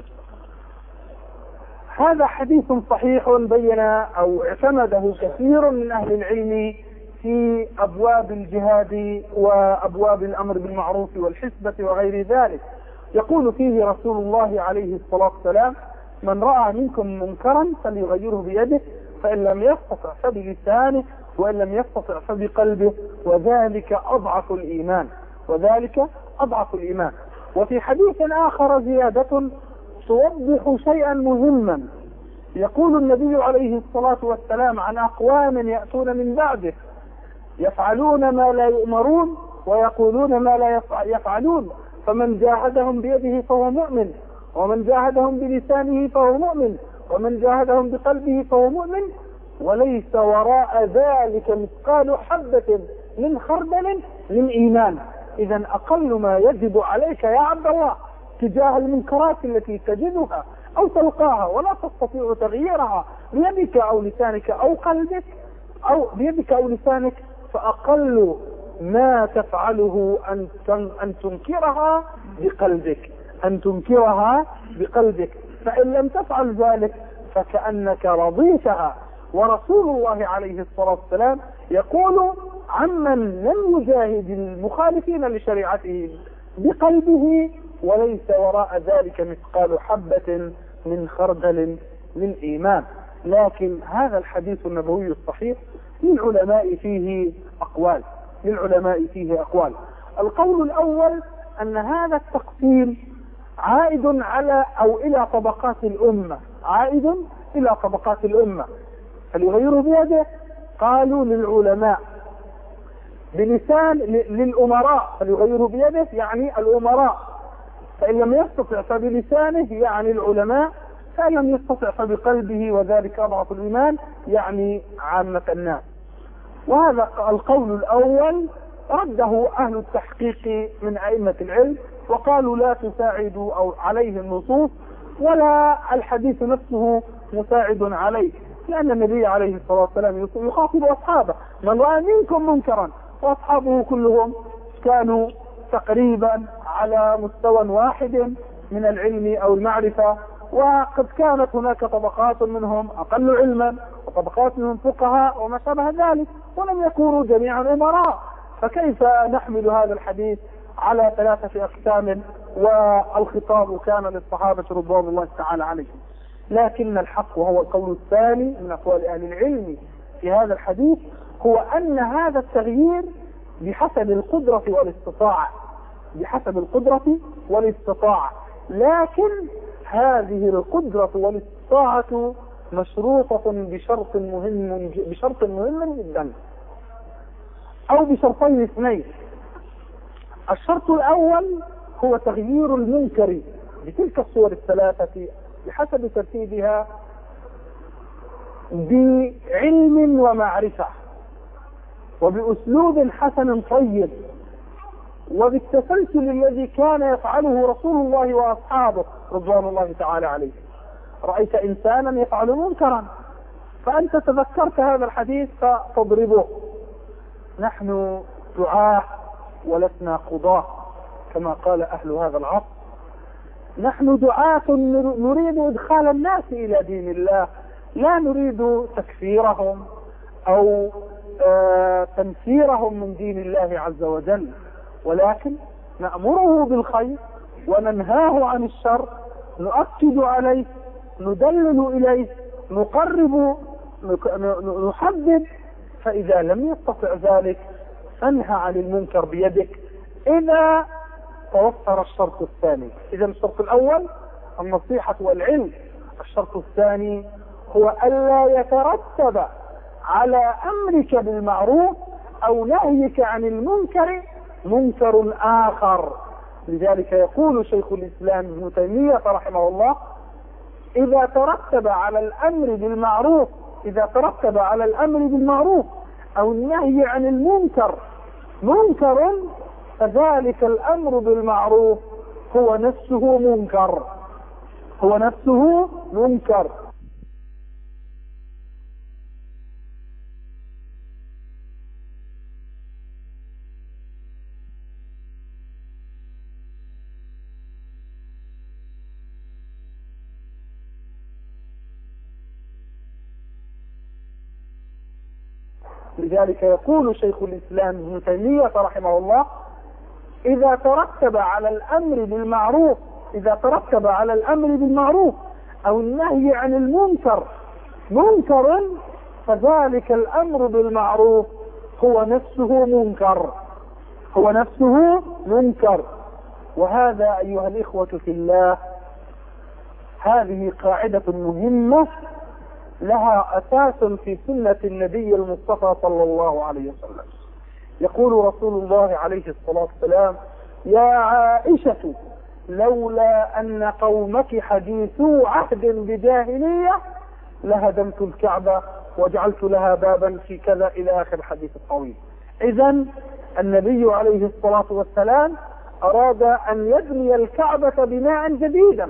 هذا حديث صحيح بين أو اعتمده كثير من أهل العلم في أبواب الجهاد وأبواب الأمر بالمعروف والحسبة وغير ذلك. يقول فيه رسول الله عليه الصلاة والسلام: من رأى منكم منكرا فليغيره بيده، فإن لم يستطع فبلسانه، وإن لم يستطع فبقلبه، وذلك أضعف الإيمان وذلك أضعف الإيمان. وفي حديث آخر زيادة توضح شيئا مهما. يقول النبي عليه الصلاة والسلام عن أقوام يأتون من بعده يفعلون ما لا يؤمرون ويقولون ما لا يفعلون، فمن جاهدهم بيده فهو مؤمن، ومن جاهدهم بلسانه فهو مؤمن، ومن جاهدهم بقلبه فهو مؤمن، وليس وراء ذلك مثقال حبة من خردل من إيمان. إذا أقل ما يجب عليك يا عبد الله تجاه المنكرات التي تجدها أو تلقاها ولا تستطيع تغييرها بيدك أو لسانك أو قلبك أو بيدك أو لسانك، فأقل ما تفعله أن أن تنكرها بقلبك أن تنكرها بقلبك فإن لم تفعل ذلك فكأنك رضيتها. ورسول الله عليه الصلاة والسلام يقول عمن لم يجاهد المخالفين لشريعته بقلبه وليس وراء ذلك مثقال حبة من خردل من إيمان. لكن هذا الحديث النبوي الصحيح للعلماء فيه أقوال للعلماء فيه أقوال القول الأول أن هذا التقسيم عائد على أو إلى طبقات الأمة عائد إلى طبقات الأمة. فليغيروا بيده قالوا للعلماء، بلسان للأمراء فليغيروا بيده يعني الأمراء، فإن لم يستطع فبلسانه يعني العلماء، فإن لم يستطع فبقلبه وذلك أضعف الإيمان يعني عامة الناس. وهذا القول الأول رده أهل التحقيق من أئمة العلم وقالوا لا تساعد أو عليه النصوص ولا الحديث نفسه مساعد عليه، لأن النبي عليه الصلاة والسلام يخاطب أصحابه: من رأى منكم منكرا، وأصحابه كلهم كانوا تقريبا على مستوى واحد من العلم أو المعرفة، وقد كانت هناك طبقات منهم أقل علما وطبقات منهم فقهاء وما شابه ذلك، ولم يكونوا جميعا أمراء. فكيف نحمل هذا الحديث على ثلاثة أقسام والخطاب كان للصحابة رضوان الله تعالى عليهم؟ لكن الحق وهو القول الثاني من أقوال أهل العلم في هذا الحديث هو أن هذا التغيير بحسب القدرة والاستطاعة بحسب القدرة والاستطاعة لكن هذه القدرة والاستطاعة مشروطة بشرط مهم بشرط مهم جدا، أو بشرطين اثنين. الشرط الأول هو تغيير المنكر بتلك الصور الثلاثة بحسب ترتيبها بعلم ومعرفة وبأسلوب حسن طيب وبالتسلسل الذي كان يفعله رسول الله وأصحابه رضوان الله تعالى عليه. رأيت إنسانا يفعل منكرا فأنت تذكرت هذا الحديث فتضربه. نحن دعاة ولسنا قضاة كما قال أهل هذا العصر. نحن دعاة نريد إدخال الناس إلى دين الله، لا نريد تكفيرهم أو آه تنفيرهم من دين الله عز وجل، ولكن نأمره بالخير وننهاه عن الشر، نؤكد عليه، ندلل إليه، نقرب، نحدد. فإذا لم يستطع ذلك فانهى عن المنكر بيدك إذا توفر الشرط الثاني. إذا الشرط الأول النصيحة والعلم، الشرط الثاني هو ألا يترتب على أمرك بالمعروف أو نهيك عن المنكر منكر آخر. لذلك يقول شيخ الإسلام ابن تيمية رحمه الله: إذا ترتب على الأمر بالمعروف إذا ترتب على الأمر بالمعروف أو النهي عن المنكر منكر فذلك الأمر بالمعروف هو نفسه منكر هو نفسه منكر لذلك يقول شيخ الإسلام ابن تيمية رحمه الله: إذا ترتب على الأمر بالمعروف إذا ترتب على الأمر بالمعروف أو النهي عن المنكر منكر فذلك الأمر بالمعروف هو نفسه منكر هو نفسه منكر وهذا أيها الإخوة في الله، هذه قاعدة مهمة لها أساس في سنة النبي المصطفى صلى الله عليه وسلم. يقول رسول الله عليه الصلاة والسلام: يا عائشة لولا أن قومك حديثو عهد بجاهلية لهدمت الكعبة وجعلت لها بابا في كذا إلى آخر الحديث الطويل. إذن النبي عليه الصلاة والسلام أراد أن يبني الكعبة بناء جديدا،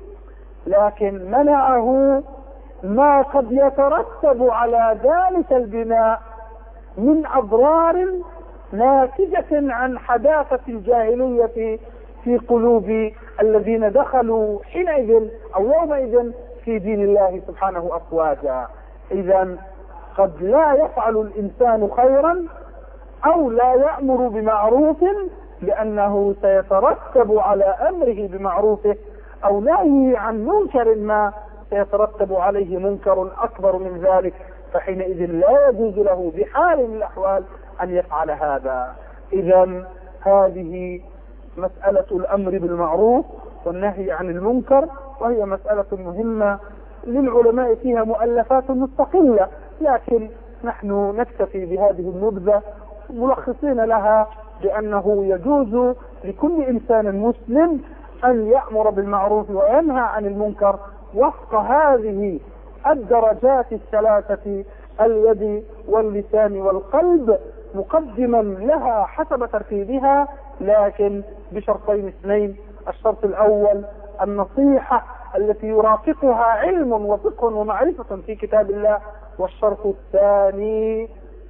لكن منعه ما قد يترتب على ذلك البناء من أضرار ناتجة عن حداثة الجاهلية في قلوب الذين دخلوا حينئذ أو يومئذ في دين الله سبحانه أفواجا. إذن قد لا يفعل الإنسان خيرا أو لا يأمر بمعروف لأنه سيترتب على أمره بمعروفه أو نهيه عن منكر ما سيترتب عليه منكر أكبر من ذلك، فحينئذ لا يجوز له بحال من الأحوال أن يفعل هذا. إذن هذه مسألة الأمر بالمعروف والنهي عن المنكر، وهي مسألة مهمة للعلماء فيها مؤلفات مستقلة، لكن نحن نكتفي بهذه النبذة ملخصين لها بأنه يجوز لكل إنسان مسلم أن يأمر بالمعروف وينهى عن المنكر وفق هذه الدرجات الثلاثة: اليد واللسان والقلب، مقدما لها حسب ترتيبها لكن بشرطين اثنين: الشرط الأول النصيحة التي يرافقها علم وفقه ومعرفة في كتاب الله، والشرط الثاني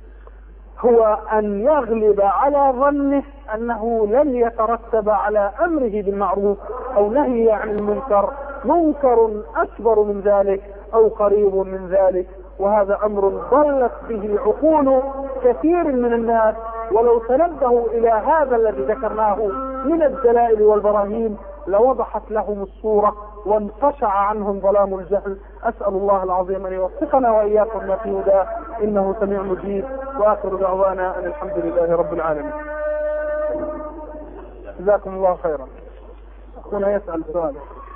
هو أن يغلب على ظنه أنه لن يترتب على أمره بالمعروف أو نهي عن المنكر منكر أكبر من ذلك أو قريب من ذلك، وهذا أمر ضلت به عقول كثير من الناس، ولو تنبهوا إلى هذا الذي ذكرناه من الدلائل والبراهين لوضحت لهم الصورة وانقشع عنهم ظلام الجهل. أسأل الله العظيم أن يوفقنا وإياكم ما في هداه، إنه سميع مجيب، وآخر دعوانا أن الحمد لله رب العالمين. جزاكم الله خيرا. أخونا يسأل سؤال.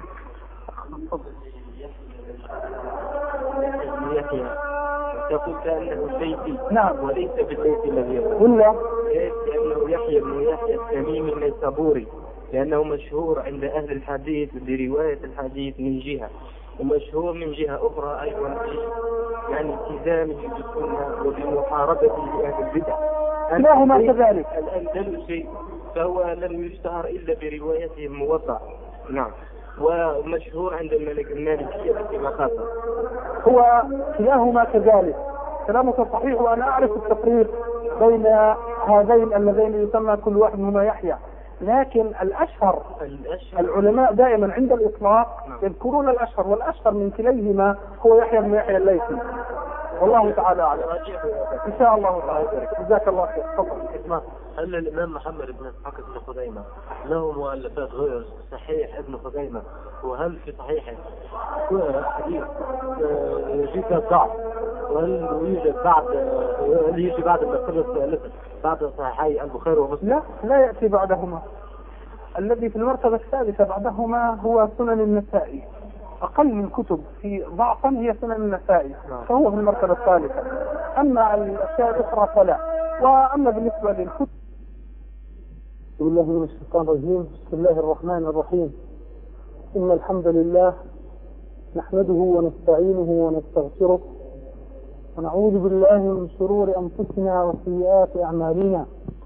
تقول كأنه بيتي. نعم. وليس بالبيت الذي يقول. ولا كأنه يحيى بن يحيى التميمي النيسابوري، لأنه مشهور عند أهل الحديث برواية الحديث من جهة، ومشهور من جهة أخرى أيضا يعني التزامه بالسنة وبمحاربته لأهل البدع. كلاهما كذلك. الأندلسي فهو لم يشتهر إلا بروايته الموضع. نعم. ومشهور عند الملك المالكية كما خاصة. هو كلاهما كذلك، كلامك صحيح، وأنا أعرف التفريق بين هذين اللذين يسمى كل واحد منهما يحيى، لكن الأشهر العلماء دائما عند الإطلاق يذكرون الأشهر، والأشهر من كليهما هو يحيى بن يحيى الليثي، والله تعالى أعلم. إن شاء الله تعالى. جزاك الله خير. تفضل. هل الإمام محمد بن إسحاق بن خزيمة له مؤلفات غير صحيح ابن خزيمة؟ وهل في صحيحه حديث يجيب الضعف؟ وهل يوجد بعد هل يجي بعد المرتبة بعد صحيحي البخاري ومسلم؟ لا، لا يأتي بعدهما. الذي في المرتبة الثالثة بعدهما هو سنن النسائي. أقل الكتب في ضعفا هي سنن النسائي، فهو في المرتبة الثالثة. أما الأشياء الأخرى فلا. وأما بالنسبة للكتب، بسم الله من الشيطان الرجيم. بسم الله الرحمن الرحيم. إن الحمد لله نحمده ونستعينه ونستغفره ونعوذ بالله من شرور أنفسنا وسيئات أعمالنا.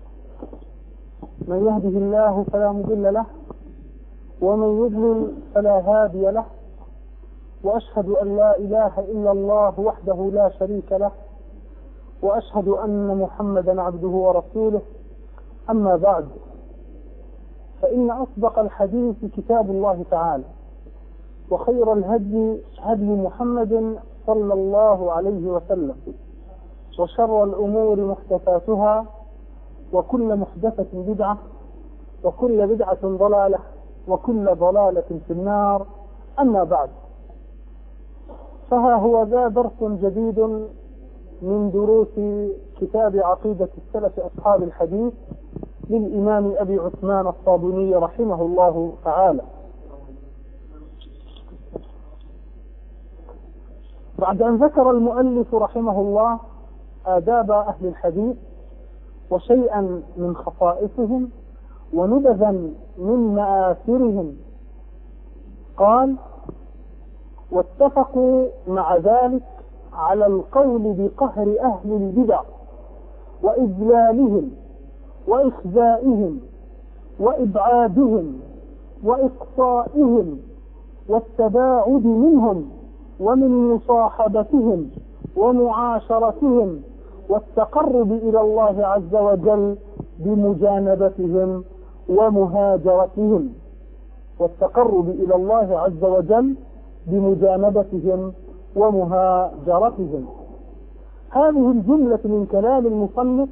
من يهده الله فلا مضل له ومن يضلل فلا هادي له، وأشهد أن لا إله إلا الله وحده لا شريك له، وأشهد أن محمدا عبده ورسوله. أما بعد، فإن أصدق الحديث كتاب الله تعالى، وخير الهدي هدي محمد صلى الله عليه وسلم، وشر الأمور محدثاتها وكل محدثة بدعة وكل بدعة ضلالة وكل ضلالة في النار. أما بعد، فها هو ذا درس جديد من دروس كتاب عقيدة السلف أصحاب الحديث للإمام أبي عثمان الصابوني رحمه الله تعالى. بعد أن ذكر المؤلف رحمه الله آداب أهل الحديث وشيئا من خصائصهم ونبذا من مآثرهم، قال: واتفقوا مع ذلك على القول بقهر أهل البدع وإذلالهم وإخزائهم وإبعادهم وإقصائهم والتباعد منهم ومن مصاحبتهم ومعاشرتهم والتقرب إلى الله عز وجل بمجانبتهم ومهاجرتهم والتقرب إلى الله عز وجل بمجانبتهم ومهاجرتهم. هذه الجملة من كلام المصنف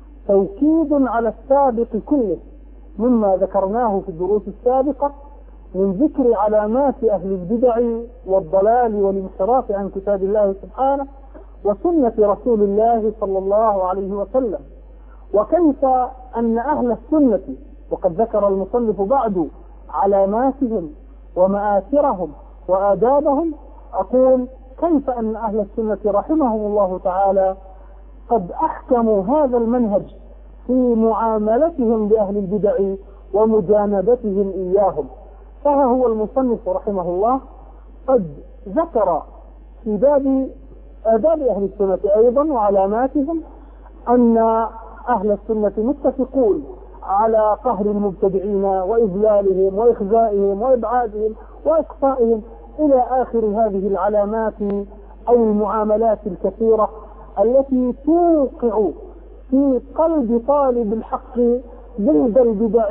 توكيد على السابق كله مما ذكرناه في الدروس السابقة من ذكر علامات أهل البدع والضلال والانحراف عن كتاب الله سبحانه وسنة رسول الله صلى الله عليه وسلم، وكيف أن أهل السنة، وقد ذكر المصنف بعد علاماتهم ومآثرهم وآدابهم، أقول كيف أن أهل السنة رحمهم الله تعالى قد أحكموا هذا المنهج في معاملتهم بأهل البدع ومجانبتهم إياهم. فها هو المصنف رحمه الله قد ذكر في باب آداب أهل السنة أيضا وعلاماتهم أن أهل السنة متفقون على قهر المبتدعين وإذلالهم وإخزائهم وإبعادهم وإقصائهم إلى آخر هذه العلامات أو المعاملات الكثيرة التي توقع في قلب طالب الحق ضد البدع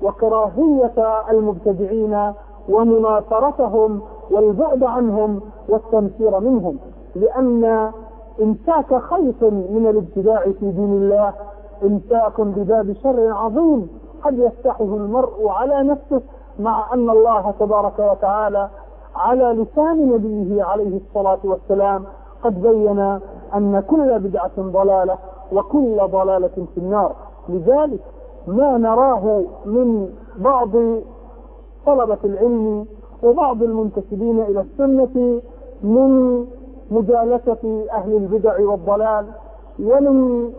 وكراهية المبتدعين ومناصرتهم والبعد عنهم والتنفير منهم، لأن امساك خيط من الابتداع في دين الله امساك بباب شر عظيم قد يفتحه المرء على نفسه، مع أن الله تبارك وتعالى على لسان نبيه عليه الصلاة والسلام قد بين أن كل بدعة ضلالة وكل ضلالة في النار. لذلك ما نراه من بعض طلبة العلم وبعض المنتسبين إلى السنة من مجالسة أهل البدع والضلال ومن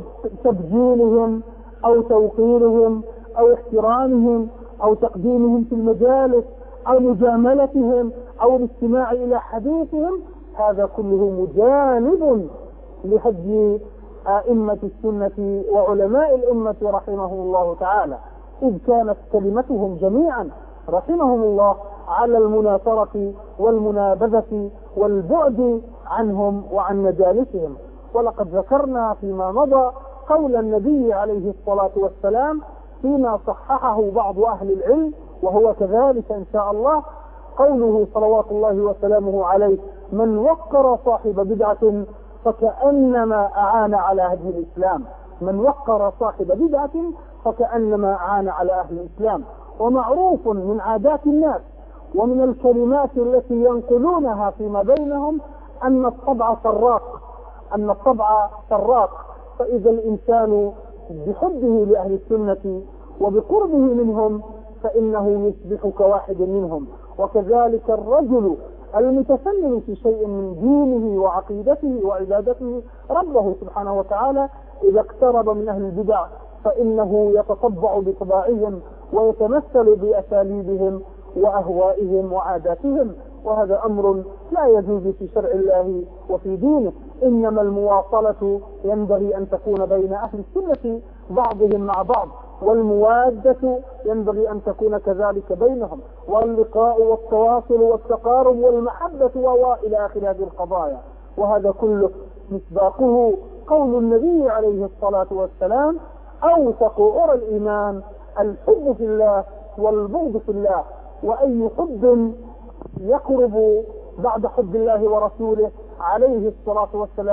تبجيلهم أو توقيرهم أو احترامهم أو تقديمهم في المجالس أو مجاملتهم أو الاستماع إلى حديثهم، هذا كله مجانب لهدي أئمة السنة وعلماء الأمة رحمهم الله تعالى، إذ كانت كلمتهم جميعا رحمهم الله على المناصرة والمنابذة والبعد عنهم وعن مجالسهم. ولقد ذكرنا فيما مضى قول النبي عليه الصلاة والسلام فيما صححه بعض أهل العلم، وهو كذلك إن شاء الله قوله صلوات الله وسلامه عليه: من وقر صاحب بدعة فكأنما أعان على هدم الإسلام. من وقر صاحب بدعة فكأنما أعان على أهل الإسلام. ومعروف من عادات الناس ومن الكلمات التي ينقلونها فيما بينهم أن الطبع سراق، أن الطبع سراق، فإذا الإنسان بحبه لأهل السنة وبقربه منهم فإنه يصبح كواحد منهم. وكذلك الرجل المتفنن في شيء من دينه وعقيدته وعبادته ربه سبحانه وتعالى إذا اقترب من أهل البدع فإنه يتطبع بطباعهم ويتمثل بأساليبهم وأهوائهم وعاداتهم، وهذا أمر لا يجوز في شرع الله وفي دينه. إنما المواصلة ينبغي أن تكون بين أهل السنة بعضهم مع بعض، والموادة ينبغي أن تكون كذلك بينهم، واللقاء والتواصل والتقارب والمحبة وإلى آخر هذه القضايا. وهذا كله مصداقه قول النبي عليه الصلاة والسلام: أوثق عرى الإيمان الحب في الله والبغض في الله. وأي حب يقرب بعد حب الله ورسوله عليه الصلاة والسلام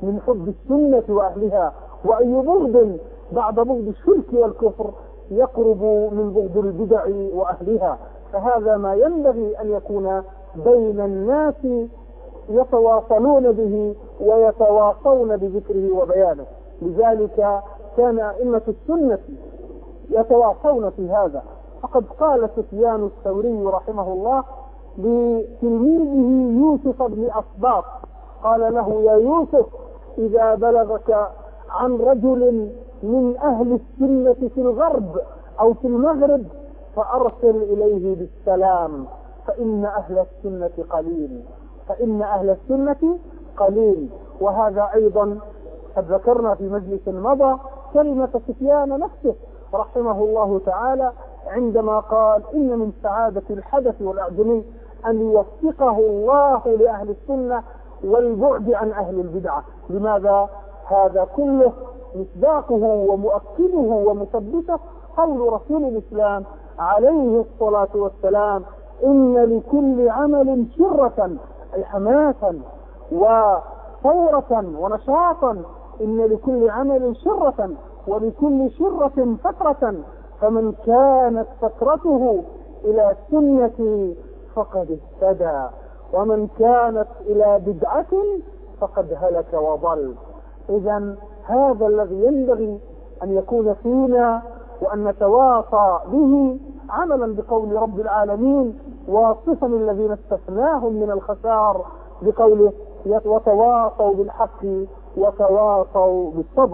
من حب السنة وأهلها، وأي بغض بعد بغض الشرك والكفر يقرب من بغض البدع وأهلها. فهذا ما ينبغي أن يكون بين الناس يتواصلون به ويتواصون بذكره وبيانه. لذلك كان أئمة السنة يتواصون في هذا. فقد قال سفيان الثوري رحمه الله لتلميذه يوسف بن أصباط، قال له: يا يوسف، إذا بلغك عن رجل من أهل السنة في الغرب أو في المغرب فأرسل إليه بالسلام، فإن أهل السنة قليل، فإن أهل السنة قليل. وهذا أيضا قد ذكرنا في مجلس مضى كلمة سفيان نفسه رحمه الله تعالى عندما قال: إن من سعادة الحدث والأعجمي أن يوفقه الله لأهل السنة والبعد عن أهل البدعة. لماذا؟ هذا كله مصداقه ومؤكده ومثبته قول رسول الإسلام عليه الصلاة والسلام: إن لكل عمل شرة، أي حماسا وثورة ونشاطا، إن لكل عمل شرة ولكل شرة فترة، فمن كانت فترته إلى سنتي فقد اهتدى، ومن كانت إلى بدعة فقد هلك وضل. إذن هذا الذي ينبغي أن يكون فينا، وأن نتواصى به عملا بقول رب العالمين، واصفا الذين استثناهم من الخسار بقوله: وتواصوا بالحق وتواصوا بالصبر.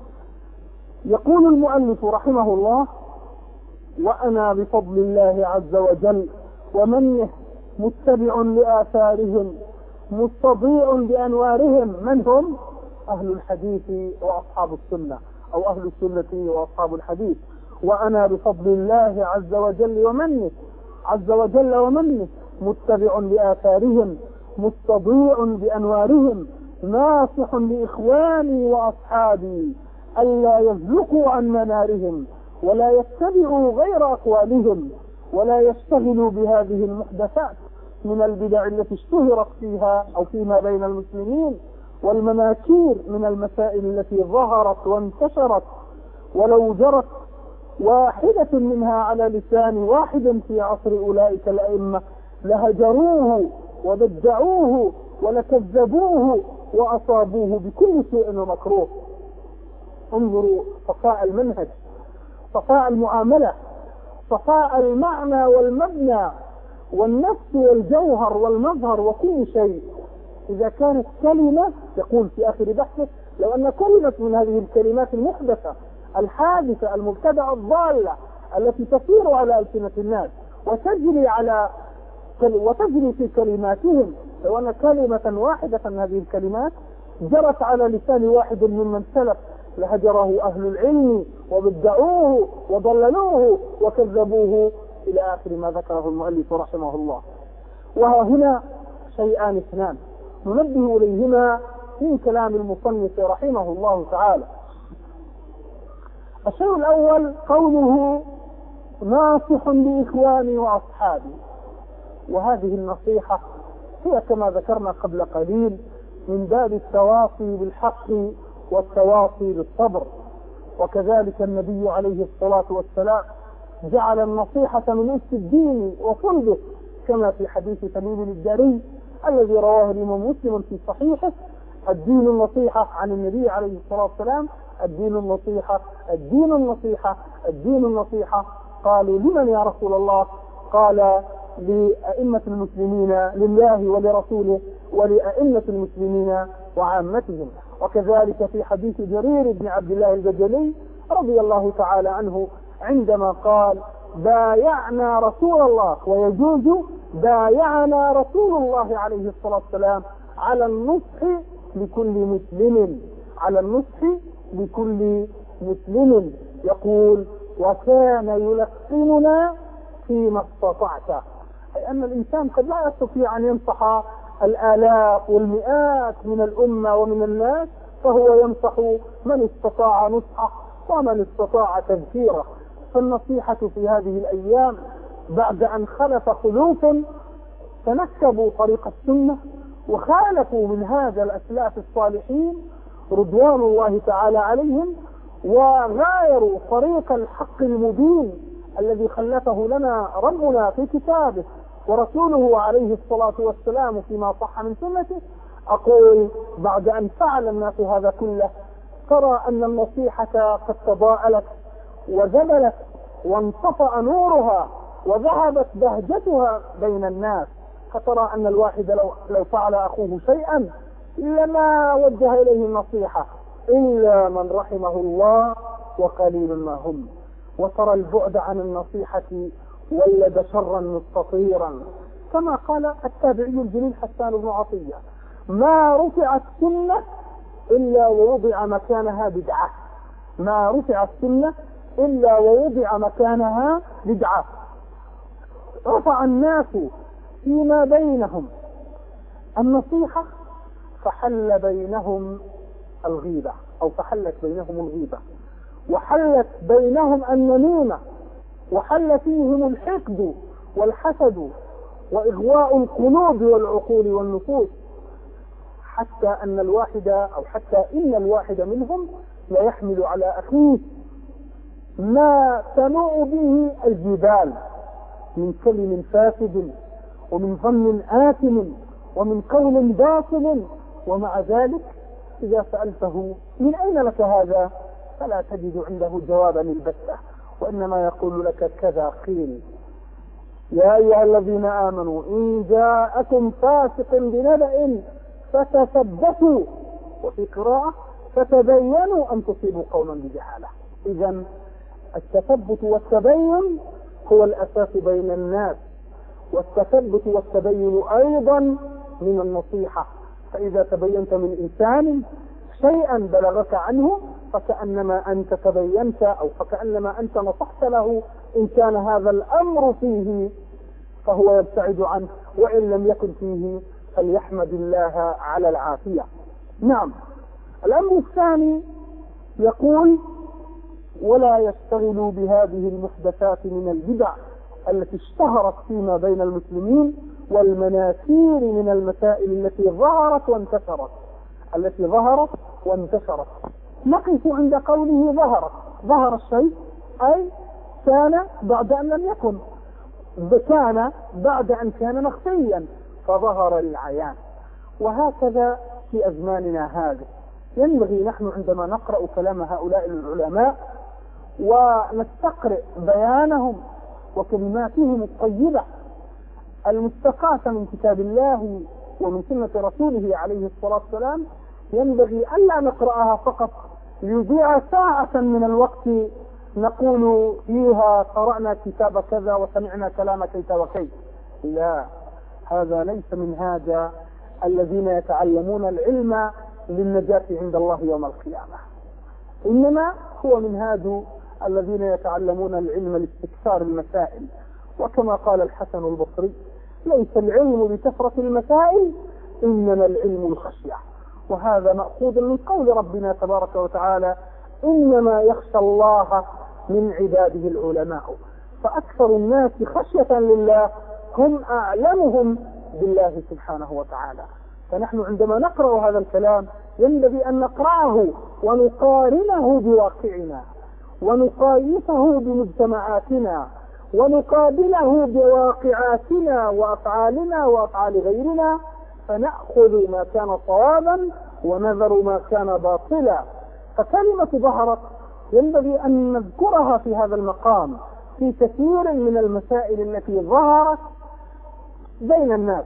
يقول المؤلف رحمه الله: وأنا بفضل الله عز وجل ومنه متبع لآثارهم مستضيء بأنوارهم. من هم؟ أهل الحديث وأصحاب السنة، أو أهل السنة وأصحاب الحديث. وأنا بفضل الله عز وجل ومنه عز وجل ومنه متبع لآثارهم مستضيء بأنوارهم، ناصح لإخواني وأصحابي ألا يزلقوا عن منارهم ولا يتبعوا غير أقوالهم ولا يشتغلوا بهذه المحدثات من البدع التي اشتهرت فيها أو فيما بين المسلمين، والمناكير من المسائل التي ظهرت وانتشرت، ولو جرت واحدة منها على لسان واحد في عصر أولئك الأئمة لهجروه وبدعوه ولكذبوه وأصابوه بكل سوء ومكروه. انظروا صفاء المنهج، صفاء المعاملة، صفاء المعنى والمبنى والنفس والجوهر والمظهر وكل شيء. إذا كانت كلمة، يقول في آخر بحثه: لو أن كلمة من هذه الكلمات المحدثة الحادثة المبتدعة الضالة التي تسير على ألسنة الناس وتجري على وتجري في كلماتهم، لو أن كلمة واحدة من هذه الكلمات جرت على لسان واحد ممن سلف لهجره أهل العلم وبدعوه وضللوه وكذبوه إلى آخر ما ذكره المؤلف رحمه الله. وها هنا شيئان اثنان ننبه إليهما من كلام المصنف رحمه الله تعالى. الشيء الأول قوله: ناصح لإخواني وأصحابي. وهذه النصيحة هي كما ذكرنا قبل قليل من باب التواصي بالحق والتواصي بالصبر. وكذلك النبي عليه الصلاة والسلام جعل النصيحة من أس الدين وصلبه، كما في حديث تميم الداري الذي رواه الإمام مسلم في صحيحه: الدين النصيحة، عن النبي عليه الصلاة والسلام: الدين النصيحة الدين النصيحة الدين النصيحة. قالوا: لمن يا رسول الله؟ قال: لأئمة المسلمين، لله ولرسوله ولأئمة المسلمين وعامتهم. وكذلك في حديث جرير بن عبد الله البجلي رضي الله تعالى عنه عندما قال: بايعنا رسول الله، ويجوز بايعنا رسول الله عليه الصلاة والسلام على النصح لكل مسلم، على النصح لكل مسلم. يقول: وكان يلقننا فيما استطعت، أي أن الإنسان قد لا يستطيع أن ينصح الآلاف والمئات من الأمة ومن الناس، فهو ينصح من استطاع نصحه ومن استطاع تذكيره. فالنصيحة في هذه الأيام بعد أن خلف خلوف تنكبوا طريق السنة وخالفوا من هذا الأسلاف الصالحين رضوان الله تعالى عليهم، وغايروا طريق الحق المبين الذي خلفه لنا ربنا في كتابه ورسوله عليه الصلاة والسلام فيما صح من سنته. أقول بعد أن فعل الناس هذا كله ترى أن النصيحة قد تضاءلت وزبلت وانطفأ نورها وذهبت بهجتها بين الناس، فترى أن الواحد لو, لو فعل أخوه شيئا لما وجه إليه النصيحة إلا من رحمه الله وقليل ما هم. وترى البعد عن النصيحة ولد شرا مستطيرا، كما قال التابعي الجليل حسان بن عطية: ما رفعت سنة إلا ووضع مكانها بدعة، ما رفعت سنة إلا ووضع مكانها بدعة. رفع الناس فيما بينهم النصيحة فحل بينهم الغيبة، أو فحلت بينهم الغيبة، وحلت بينهم النميمة، وحل فيهم الحقد والحسد وإغواء القلوب والعقول والنفوس، حتى أن الواحد أو حتى إن الواحد منهم لا يحمل على أخيه ما تنوء به الجبال من كلم فاسد ومن ظن آثم ومن قول باطل، ومع ذلك إذا سألته من أين لك هذا فلا تجد عنده جوابا البتة، وإنما يقول لك كذا قيل. يا أيها الذين آمنوا إن جاءكم فاسق بنبأ فتثبتوا، وفي قراءة فتبينوا أن تصيبوا قوما بجهالة. إذن التثبت والتبين هو الأساس بين الناس، والتثبت والتبين أيضا من النصيحة. فإذا تبينت من إنسان شيئا بلغك عنه فكأنما أنت تبينت أو فكأنما أنت نصحت له إن كان هذا الأمر فيه فهو يبتعد عنه، وإن لم يكن فيه فليحمد الله على العافية. نعم. الأمر الثاني يقول: ولا يشتغلوا بهذه المحدثات من البدع التي اشتهرت فيما بين المسلمين والمناكير من المسائل التي ظهرت وانتشرت التي ظهرت وانتشرت. نقف عند قوله ظهرت. ظهر الشيء أي كان بعد أن لم يكن، كان بعد أن كان مخفيا فظهر للعيان. وهكذا في أزماننا هذه ينبغي نحن عندما نقرأ كلام هؤلاء العلماء ونستقرئ بيانهم وكلماتهم الطيبة المستقاة من كتاب الله ومن سنة رسوله عليه الصلاة والسلام، ينبغي ألا نقرأها فقط ليضيع ساعة من الوقت نقول فيها قرأنا كتاب كذا وسمعنا كلام كيت وكيت. لا، هذا ليس من هذا الذين يتعلمون العلم للنجاة عند الله يوم القيامة، إنما هو من هذا الذين يتعلمون العلم لاستكثار المسائل. وكما قال الحسن البصري: ليس العلم بكثرة المسائل إنما العلم الخشية. وهذا مأخوذ من قول ربنا تبارك وتعالى: إنما يخشى الله من عباده العلماء. فأكثر الناس خشية لله هم أعلمهم بالله سبحانه وتعالى. فنحن عندما نقرأ هذا الكلام ينبغي أن نقرأه ونقارنه بواقعنا ونقايسه بمجتمعاتنا ونقابله بواقعاتنا وأفعالنا وأفعال غيرنا، فنأخذ ما كان صوابا ونذر ما كان باطلا. فكلمة ظهرت ينبغي أن نذكرها في هذا المقام في كثير من المسائل التي ظهرت بين الناس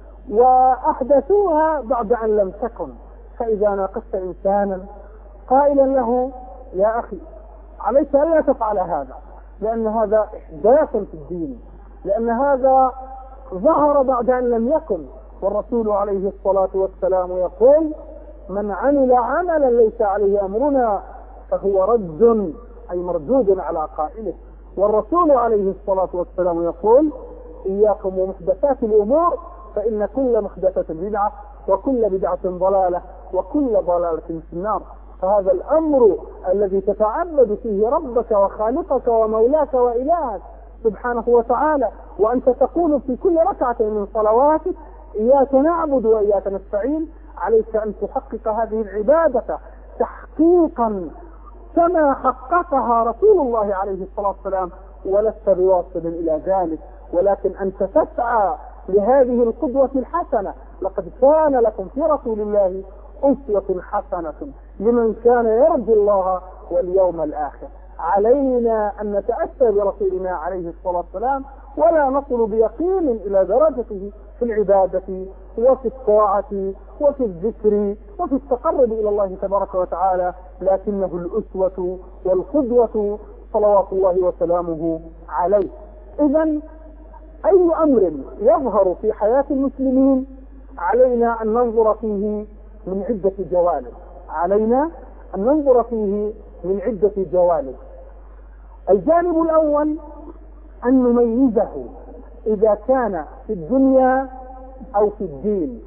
وأحدثوها بعد أن لم تكن. فإذا ناقشت إنسانا قائلا له: يا أخي عليك ألا تفعل هذا، لأن هذا إحداث في الدين، لأن هذا ظهر بعد أن لم يكن. والرسول عليه الصلاة والسلام يقول: من عمل عملا ليس عليه أمرنا فهو رد، أي مردود على قائله. والرسول عليه الصلاة والسلام يقول: إياكم ومحدثات الأمور فإن كل محدثة بدعة وكل بدعة ضلالة وكل ضلالة في النار. فهذا الأمر الذي تتعبد فيه ربك وخالقك ومولاك وإلهك سبحانه وتعالى، وأنت تقول في كل ركعة من صلواتك: إياك نعبد وإياك نستعين، عليك أن تحقق هذه العبادة تحقيقا كما حققها رسول الله عليه الصلاة والسلام، ولست بواصل إلى ذلك، ولكن أنت تسعى لهذه القدوة الحسنة. لقد كان لكم في رسول الله أسوة حسنة لمن كان يرجو الله واليوم الآخر. علينا أن نتأسى برسولنا عليه الصلاة والسلام، ولا نصل بيقين إلى درجته في العبادة وفي الطاعة وفي الذكر وفي التقرب إلى الله تبارك وتعالى، لكنه الأسوة والقدوة صلوات الله وسلامه عليه. إذن أي أمر يظهر في حياة المسلمين علينا أن ننظر فيه من عدة جوانب، علينا أن ننظر فيه من عدة جوانب. الجانب الأول أن نميزه إذا كان في الدنيا أو في الدين.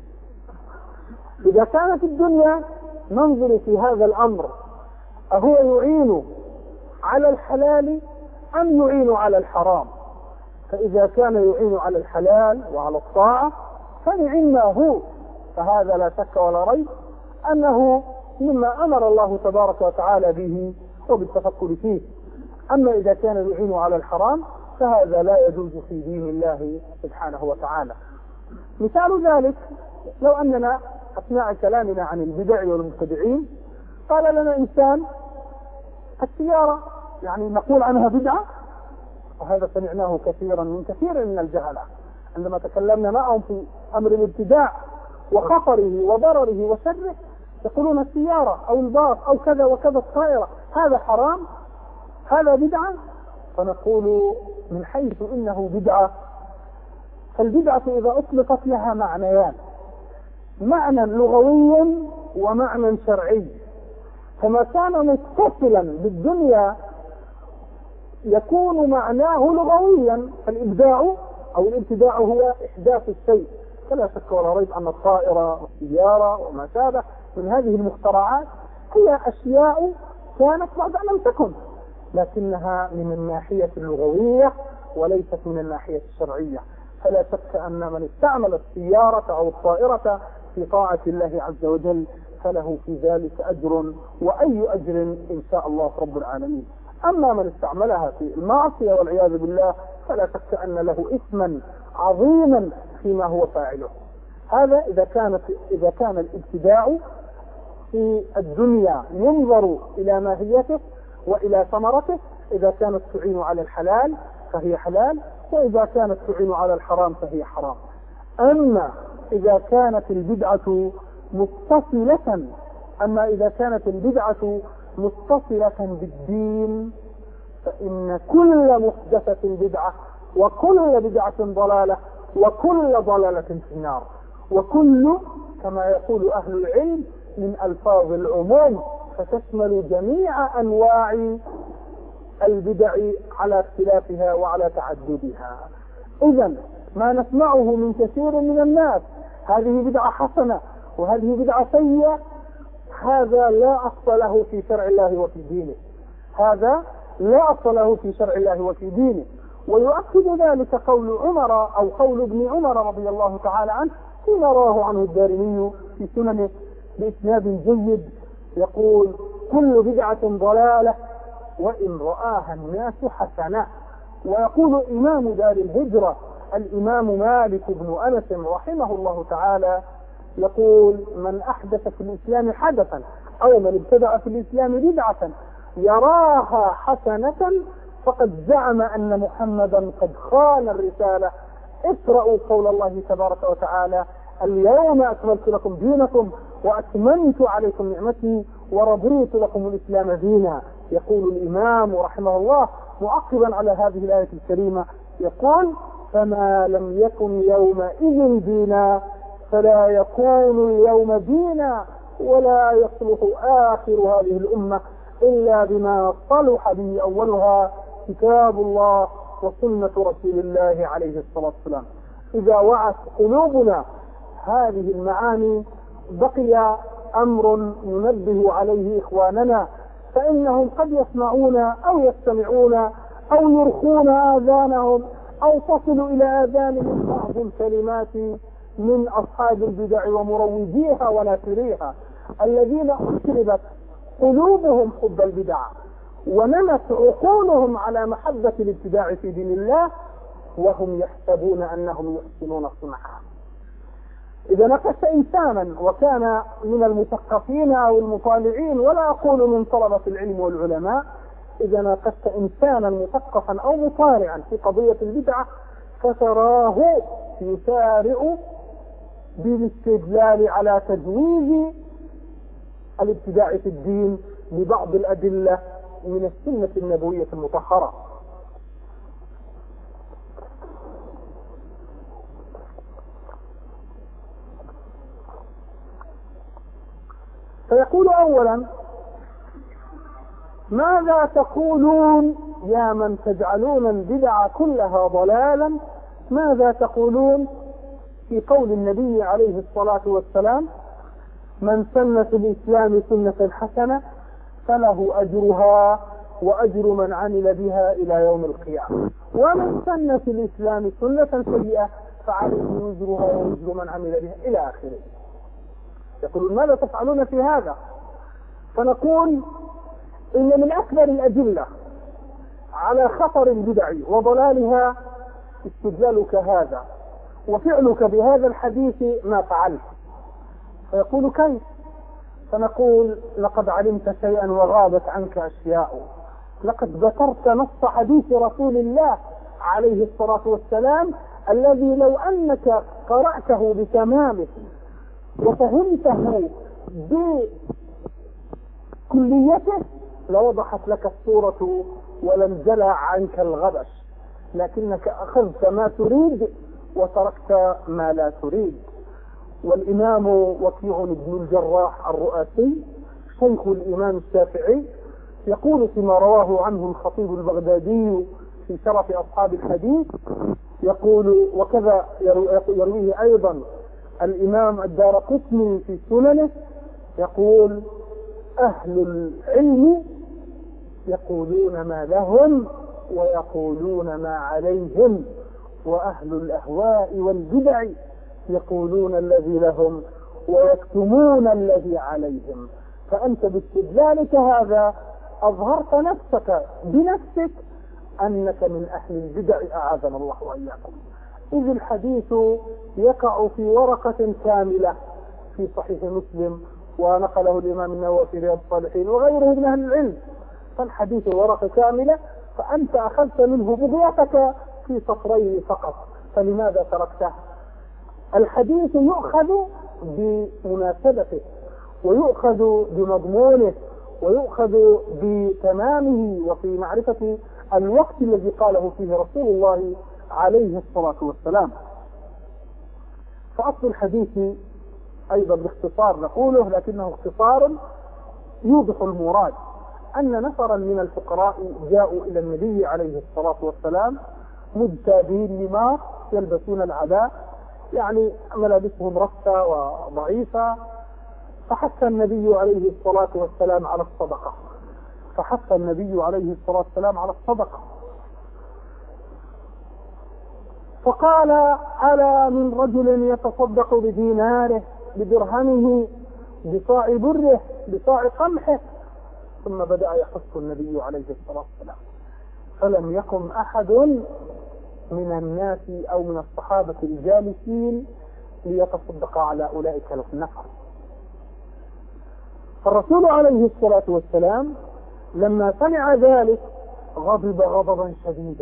إذا كان في الدنيا ننظر في هذا الأمر أهو يعين على الحلال أم يعين على الحرام. فإذا كان يعين على الحلال وعلى الطاعة فنعم ما هو، فهذا لا شك ولا ريب أنه مما أمر الله تبارك وتعالى به وبالتفكر فيه. أما إذا كان يعين على الحرام فهذا لا يجوز في دين الله سبحانه وتعالى. مثال ذلك لو أننا أثناء كلامنا عن البدع والمبتدعين قال لنا إنسان السيارة يعني نقول عنها بدعة، وهذا سمعناه كثيرا من كثير من الجهلة عندما تكلمنا معهم في أمر الابتداع وخطره وضرره وشره، يقولون السيارة أو الباص أو كذا وكذا الطائرة هذا حرام، هذا بدعة. فنقول من حيث إنه بدعة، فالبدعة إذا أطلقت لها معنيان، معنى لغوي ومعنى شرعي. فما كان متصلا بالدنيا يكون معناه لغويا، فالإبداع أو الابتداع هو إحداث الشيء، فلا شك ولا ريب أن الطائرة والسيارة وما شابه من هذه المخترعات هي أشياء كانت بعد أن لم تكن، لكنها من الناحية اللغوية وليست من الناحية الشرعية. فلا شك أن من استعمل السيارة أو الطائرة في طاعة الله عز وجل فله في ذلك أجر، وأي أجر إن شاء الله رب العالمين. أما من استعملها في المعصية والعياذ بالله فلا شك أن له إثما عظيما فيما هو فاعله. هذا إذا كانت إذا كان الابتداع في الدنيا ينظر إلى ماهيته وإلى ثمرته، إذا كانت تعين على الحلال فهي حلال، وإذا كانت تعين على الحرام فهي حرام. أما إذا كانت البدعة متصلة أما إذا كانت البدعة متصلة بالدين فإن كل محدثة بدعة وكل بدعة ضلالة وكل ضلالة في النار. وكل كما يقول أهل العلم من ألفاظ العموم، فتشمل جميع أنواع البدع على اختلافها وعلى تعددها. إذن ما نسمعه من كثير من الناس هذه بدعة حسنة وهذه بدعة سيئة، هذا لا أصل له في شرع الله وفي دينه، هذا لا أصل له في شرع الله وفي دينه. ويؤكد ذلك قول عمر أو قول ابن عمر رضي الله تعالى عنه فيما رواه عنه الدارمي في سننه بإسناد جيد، يقول: كل بدعة ضلالة وإن رآها الناس حسنة. ويقول إمام دار الهجرة الإمام مالك بن أنس رحمه الله تعالى يقول: من أحدث في الإسلام حدثا أو من ابتدع في الإسلام بدعة يراها حسنة فقد زعم أن محمدا قد خان الرسالة. اقرأوا قول الله تبارك وتعالى: اليوم أكملت لكم دينكم وأتممت عليكم نعمتي ورضيت لكم الإسلام دينا. يقول الإمام رحمه الله معقبا على هذه الآية الكريمة يقول: فما لم يكن يومئذ دينا فلا يكون اليوم دينا ولا يصلح آخر هذه الأمة إلا بما صلح به أولها كتاب الله وسنة رسول الله عليه الصلاة والسلام. إذا وعت قلوبنا هذه المعاني بقي أمر ننبه عليه إخواننا، فإنهم قد يسمعون أو يستمعون أو يرخون آذانهم أو تصل إلى آذانهم بعض الكلمات من أصحاب البدع ومروجيها وناشريها الذين أشربت قلوبهم حب البدع ونمت عقولهم على محبة الابتداع في دين الله وهم يحسبون أنهم يحسنون صنعا. إذا نقشت إنسانا وكان من المثقفين أو المطالعين، ولا أقول من طلبة العلم والعلماء، إذا ناقشت إنسانا مثقفا أو مطالعا في قضية البدعة فتراه يسارع بالاستدلال على تجويز الابتداع في الدين ببعض الأدلة من السنة النبوية المطهرة. فيقول أولا: ماذا تقولون يا من تجعلون البدع كلها ضلالا؟ ماذا تقولون في قول النبي عليه الصلاة والسلام: من سن في الإسلام سنة حسنة فله أجرها وأجر من عمل بها إلى يوم القيامة، ومن سن في الإسلام سنة سيئة فعليه وزرها ووزر من عمل بها إلى آخره. يقولون: ماذا تفعلون في هذا؟ فنقول: إن من أكبر الأدلة على خطر البدع وضلالها استدلالك هذا وفعلك بهذا الحديث ما فعلت. فيقول: كيف؟ فنقول: لقد علمت شيئا وغابت عنك أشياء. لقد ذكرت نص حديث رسول الله عليه الصلاة والسلام الذي لو أنك قرأته بتمامه وفهمته بكليته لوضحت لك الصورة ولانزلع عنك الغبش، لكنك أخذت ما تريد وتركت ما لا تريد. والإمام وكيع بن الجراح الرؤاسي شيخ الإمام الشافعي يقول فيما رواه عنه الخطيب البغدادي في شرف أصحاب الحديث، يقول: وكذا يرويه أيضا الإمام الدارقطني في سننه، يقول: أهل العلم يقولون ما لهم ويقولون ما عليهم، وأهل الأهواء والبدع يقولون الذي لهم ويكتمون الذي عليهم. فأنت باستدلالك هذا أظهرت نفسك بنفسك أنك من أهل البدع أعاذنا الله وإياكم. إذ الحديث يقع في ورقة كاملة في صحيح مسلم ونقله الإمام النووي في رياض الصالحين وغيره من أهل العلم، فالحديث ورقة كاملة، فأنت أخذت منه بغيتك في سطرين فقط، فلماذا تركته؟ الحديث يؤخذ بمناسبته ويؤخذ بمضمونه ويؤخذ بتمامه وفي معرفة الوقت الذي قاله فيه رسول الله عليه الصلاة والسلام. فأصل الحديث أيضا باختصار نقوله، لكنه اختصار يوضح المراد، أن نفرا من الفقراء جاءوا إلى النبي عليه الصلاة والسلام مجتابين لما يلبسون العباء، يعني ملابسهم رثة وضعيفة، فحث النبي عليه الصلاة والسلام على الصدقة فحث النبي عليه الصلاة والسلام على الصدقة فقال: ألا من رجل يتصدق بديناره بدرهمه بصاع بره بصاع قمحه؟ ثم بدأ يحث النبي عليه الصلاة والسلام، فلم يقم أحد من الناس أو من الصحابة الجالسين ليتصدق على أولئك النفر. فالرسول عليه الصلاة والسلام لما سمع ذلك غضب غضبا شديدا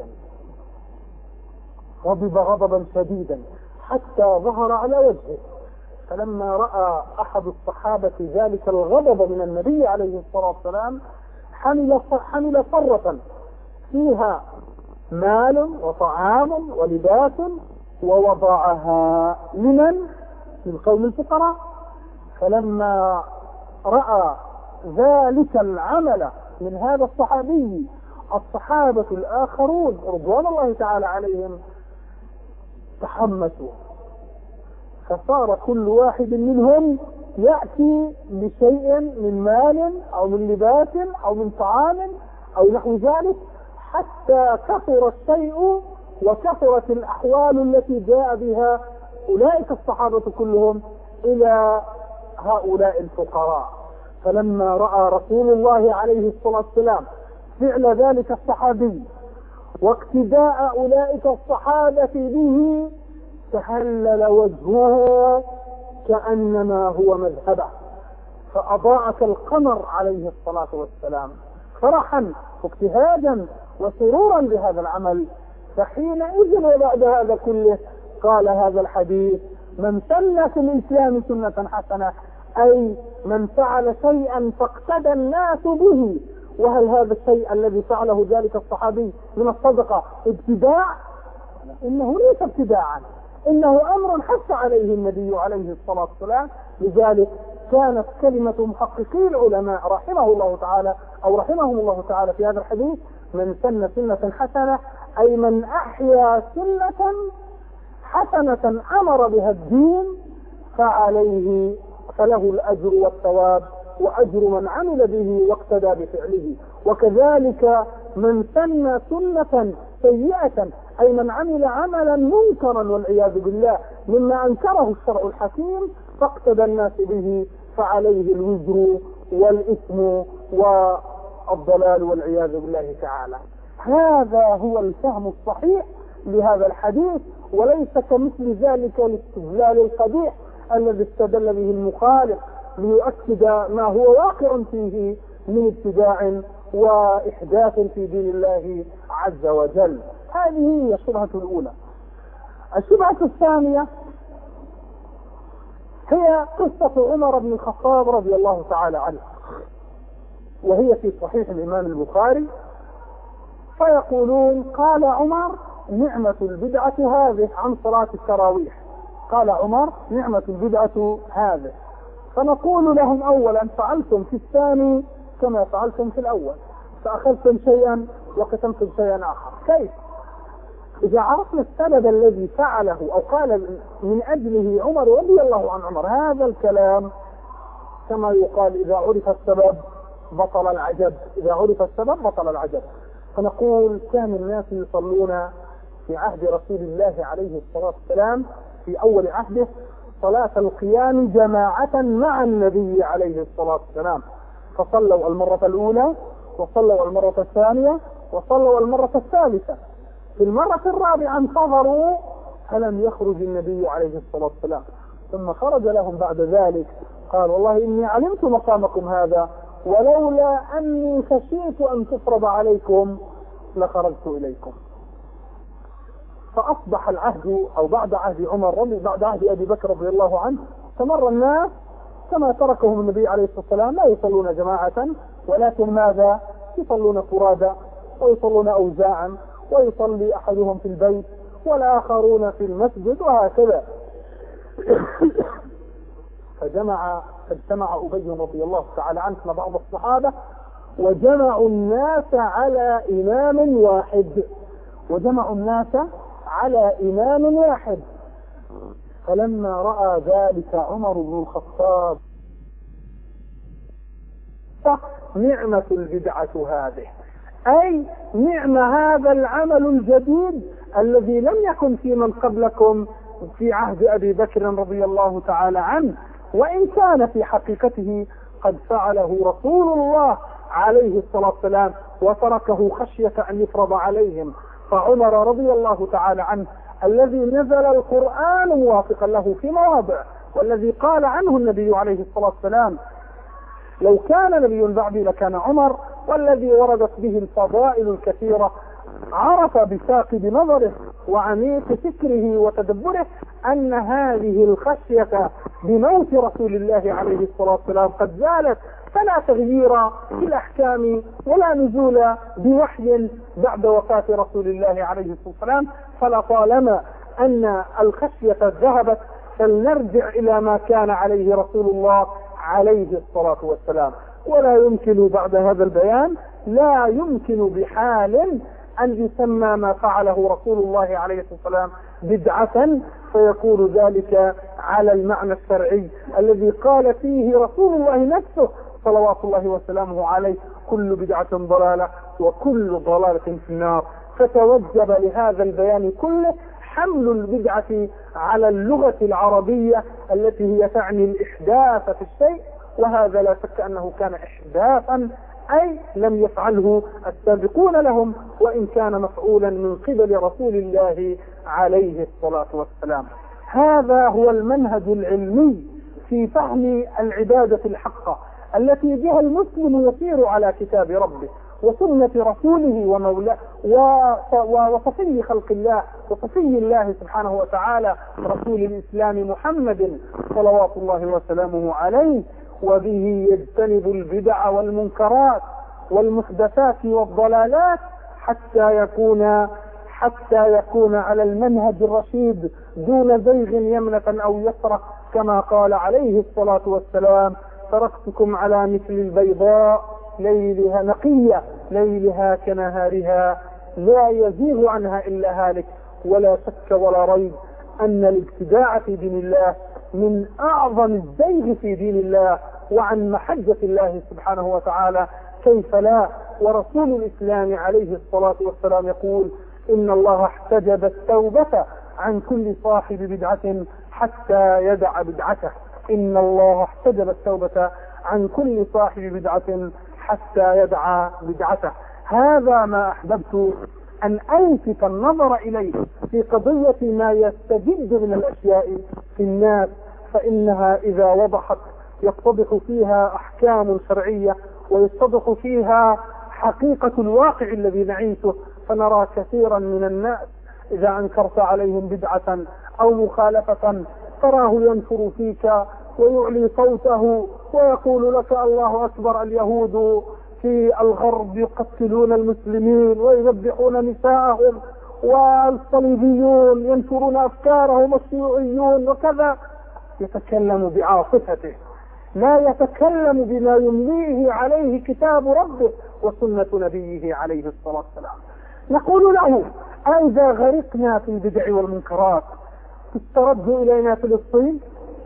غضب غضبا شديدا حتى ظهر على وجهه. فلما رأى أحد الصحابة ذلك الغضب من النبي عليه الصلاة والسلام حمل حمل صرة فيها مال وطعام ولباس ووضعها لمن؟ من قوم الفقراء. فلما رأى ذلك العمل من هذا الصحابي الصحابة الآخرون رضوان الله تعالى عليهم تحمسوا، فصار كل واحد منهم يأتي بشيء من مال أو من لباس أو من طعام أو نحو ذلك، حتى كثر الشيء وكثرت الأحوال التي جاء بها أولئك الصحابة كلهم إلى هؤلاء الفقراء. فلما رأى رسول الله عليه الصلاة والسلام فعل ذلك الصحابي واقتداء أولئك الصحابة به تهلل وجهه كأنما هو مذهبه، فأضاء كالقمر عليه الصلاة والسلام فرحا واجتهادا وسرورا بهذا العمل. فحينئذ وبعد هذا كله قال هذا الحديث: من سن في الإسلام سنة حسنة، أي من فعل شيئا فاقتدى الناس به. وهل هذا الشيء الذي فعله ذلك الصحابي من الصدقة ابتداع؟ إنه ليس ابتداعا، إنه أمر حث عليه النبي عليه الصلاة والسلام. لذلك كانت كلمة محققي العلماء رحمه الله تعالى أو رحمهم الله تعالى في هذا الحديث: من سن سنة حسنة، أي من أحيا سنة حسنة أمر بها الدين فعليه فله الأجر والثواب وأجر من عمل به واقتدى بفعله. وكذلك من سن سنة سيئة، أي من عمل عملا منكرا والعياذ بالله مما أنكره الشرع الحكيم فاقتدى الناس به فعليه الوزر والإثم والضلال والعياذ بالله تعالى. هذا هو الفهم الصحيح لهذا الحديث، وليس كمثل ذلك الاستدلال القبيح الذي استدل به المخالف ليؤكد ما هو واقع فيه من ابتداع وإحداث في دين الله عز وجل. هذه هي الشبهة الأولى. الشبهة الثانية هي قصة عمر بن الخطاب رضي الله تعالى عنه، وهي في صحيح الإمام البخاري. فيقولون: قال عمر: نعمة البدعة هذه، عن صلاة التراويح. قال عمر: نعمة البدعة هذه. فنقول لهم: أولا فعلتم في الثاني كما فعلتم في الأول، فأخذتم شيئا وقسمتم شيئا آخر. كيف؟ إذا عرفنا السبب الذي فعله أو قال من أجله عمر رضي الله عن عمر هذا الكلام، كما يقال: إذا عرف السبب بطل العجب، إذا عرف السبب بطل العجب. فنقول: كان الناس يصلون في عهد رسول الله عليه الصلاة والسلام في أول عهده صلاة القيام جماعة مع النبي عليه الصلاة والسلام، فصلوا المرة الأولى وصلوا المرة الثانية وصلوا المرة الثالثة. في المرة الرابعة انتظروا فلم يخرج النبي عليه الصلاة والسلام، ثم خرج لهم بعد ذلك قال: والله إني علمت مقامكم هذا، ولولا أني خشيت أن تفرض عليكم لخرجت إليكم. فأصبح العهد أو بعد عهد عمر رضي بعد عهد أبي بكر رضي الله عنه استمر الناس كما تركهم النبي عليه الصلاة والسلام، لا يصلون جماعة، ولكن ماذا؟ يصلون فرادى ويصلون أوزاعا، ويصلي أحدهم في البيت والآخرون في المسجد وهكذا. فجمع فاجتمع أبي رضي الله تعالى عنه بعض الصحابة وجمعوا الناس على إمام واحد وجمعوا الناس على إمام واحد فلما رأى ذلك عمر بن الخطاب: نعمة البدعة هذه، أي نعم هذا العمل الجديد الذي لم يكن في من قبلكم في عهد أبي بكر رضي الله تعالى عنه، وإن كان في حقيقته قد فعله رسول الله عليه الصلاة والسلام وتركه خشية أن يفرض عليهم. فعمر رضي الله تعالى عنه الذي نزل القرآن موافقا له في مواضع، والذي قال عنه النبي عليه الصلاة والسلام: لو كان نبي بعدي لكان عمر، والذي وردت به الفضائل الكثيرة، عرف بثاقب نظره وعميق فكره وتدبره أن هذه الخشية بموت رسول الله عليه الصلاة والسلام قد زالت، فلا تغيير في الأحكام ولا نزول بوحي بعد وفاة رسول الله عليه الصلاة والسلام، فلطالما أن الخشية ذهبت فلنرجع إلى ما كان عليه رسول الله عليه الصلاة والسلام. ولا يمكن بعد هذا البيان لا يمكن بحال أن يسمى ما فعله رسول الله عليه الصلاة والسلام بدعة، فيكون ذلك على المعنى الشرعي الذي قال فيه رسول الله نفسه صلوات الله وسلامه عليه: كل بدعة ضلالة وكل ضلالة في النار. فتوجب لهذا البيان كله حمل البدعة على اللغة العربية التي هي تعني الإحداث في الشيء، وهذا لا شك أنه كان إحداثا، أي لم يفعله السابقون لهم، وإن كان مفعولا من قبل رسول الله عليه الصلاة والسلام. هذا هو المنهج العلمي في فهم العبادة الحقة التي بها المسلم يسير على كتاب ربه وسنة رسوله ومولاه وصفي خلق الله وصفي الله سبحانه وتعالى رسول الإسلام محمد صلوات الله وسلامه عليه، وبه يجتنب البدع والمنكرات والمحدثات والضلالات حتى يكون حتى يكون على المنهج الرشيد دون زيغ يمنة أو يسرة، كما قال عليه الصلاة والسلام: تركتكم على مثل البيضاء ليلها نقية ليلها كنهارها لا يزيغ عنها إلا هالك. ولا شك ولا ريب أن الابتداع في دين الله من أعظم الزيغ في دين الله وعن محجة الله سبحانه وتعالى، كيف لا؟ ورسول الإسلام عليه الصلاة والسلام يقول: إن الله احتجب التوبة عن كل صاحب بدعة حتى يدع بدعته. إن الله احتجب التوبة عن كل صاحب بدعة حتى يدع بدعته. هذا ما أحببت أن ألفت النظر إليه في قضية ما يستجد من الأشياء في الناس، فإنها إذا وضحت يتضح فيها أحكام شرعية ويتضح فيها حقيقة الواقع الذي نعيشه. فنرى كثيرا من الناس إذا أنكرت عليهم بدعة أو مخالفة تراه ينشر فيك ويعلي صوته ويقول لك: الله أكبر، اليهود في الغرب يقتلون المسلمين ويذبحون نساءهم، والصليبيون ينشرون أفكارهم، الشيوعيون وكذا. يتكلم بعاطفته، لا يتكلم بما يمليه عليه كتاب ربه وسنة نبيه عليه الصلاة والسلام. نقول له: أئذا غرقنا في البدع والمنكرات تسترد إلينا فلسطين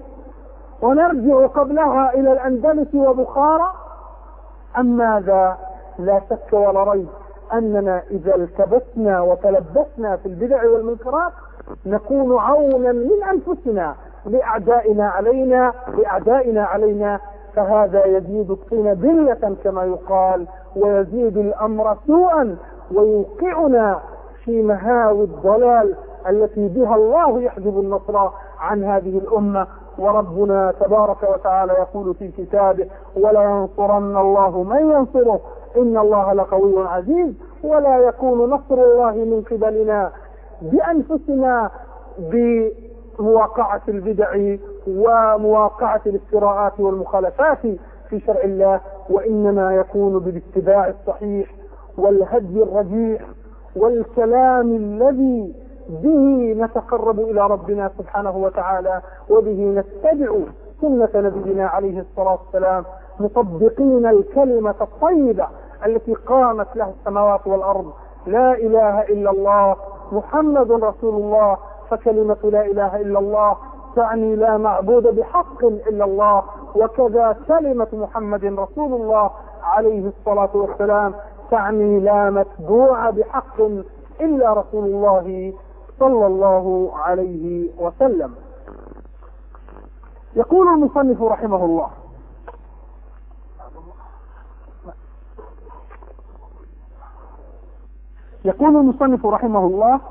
ونرجع قبلها إلى الأندلس وبخارى أم ماذا؟ لا شك ولا ريب أننا إذا التبسنا وتلبسنا في البدع والمنكرات نكون عونا من أنفسنا لأعدائنا علينا لأعدائنا علينا فهذا يزيد الطين بلة كما يقال، ويزيد الأمر سوءا، ويوقعنا في مهاوي الضلال التي بها الله يحجب النصر عن هذه الأمة. وربنا تبارك وتعالى يقول في كتابه: ولا ينصرن الله من ينصره إن الله لقوي عزيز. ولا يكون نصر الله من قبلنا بأنفسنا بمواقعة البدع ومواقعة الافتراءات والمخالفات في شرع الله، وإنما يكون بالاتباع الصحيح والهدي الرجيح والكلام الذي به نتقرب إلى ربنا سبحانه وتعالى، وبه نتبع سنة نبينا عليه الصلاة والسلام، مطبقين الكلمة الطيبة التي قامت لها السماوات والأرض: لا إله إلا الله محمد رسول الله. فكلمة لا إله إلا الله تعني لا معبود بحق إلا الله، وكذا كلمة محمد رسول الله عليه الصلاة والسلام تعني لا متبوع بحق إلا رسول الله صلى الله عليه وسلم. يقول المصنف رحمه الله: يقول المصنف رحمه الله: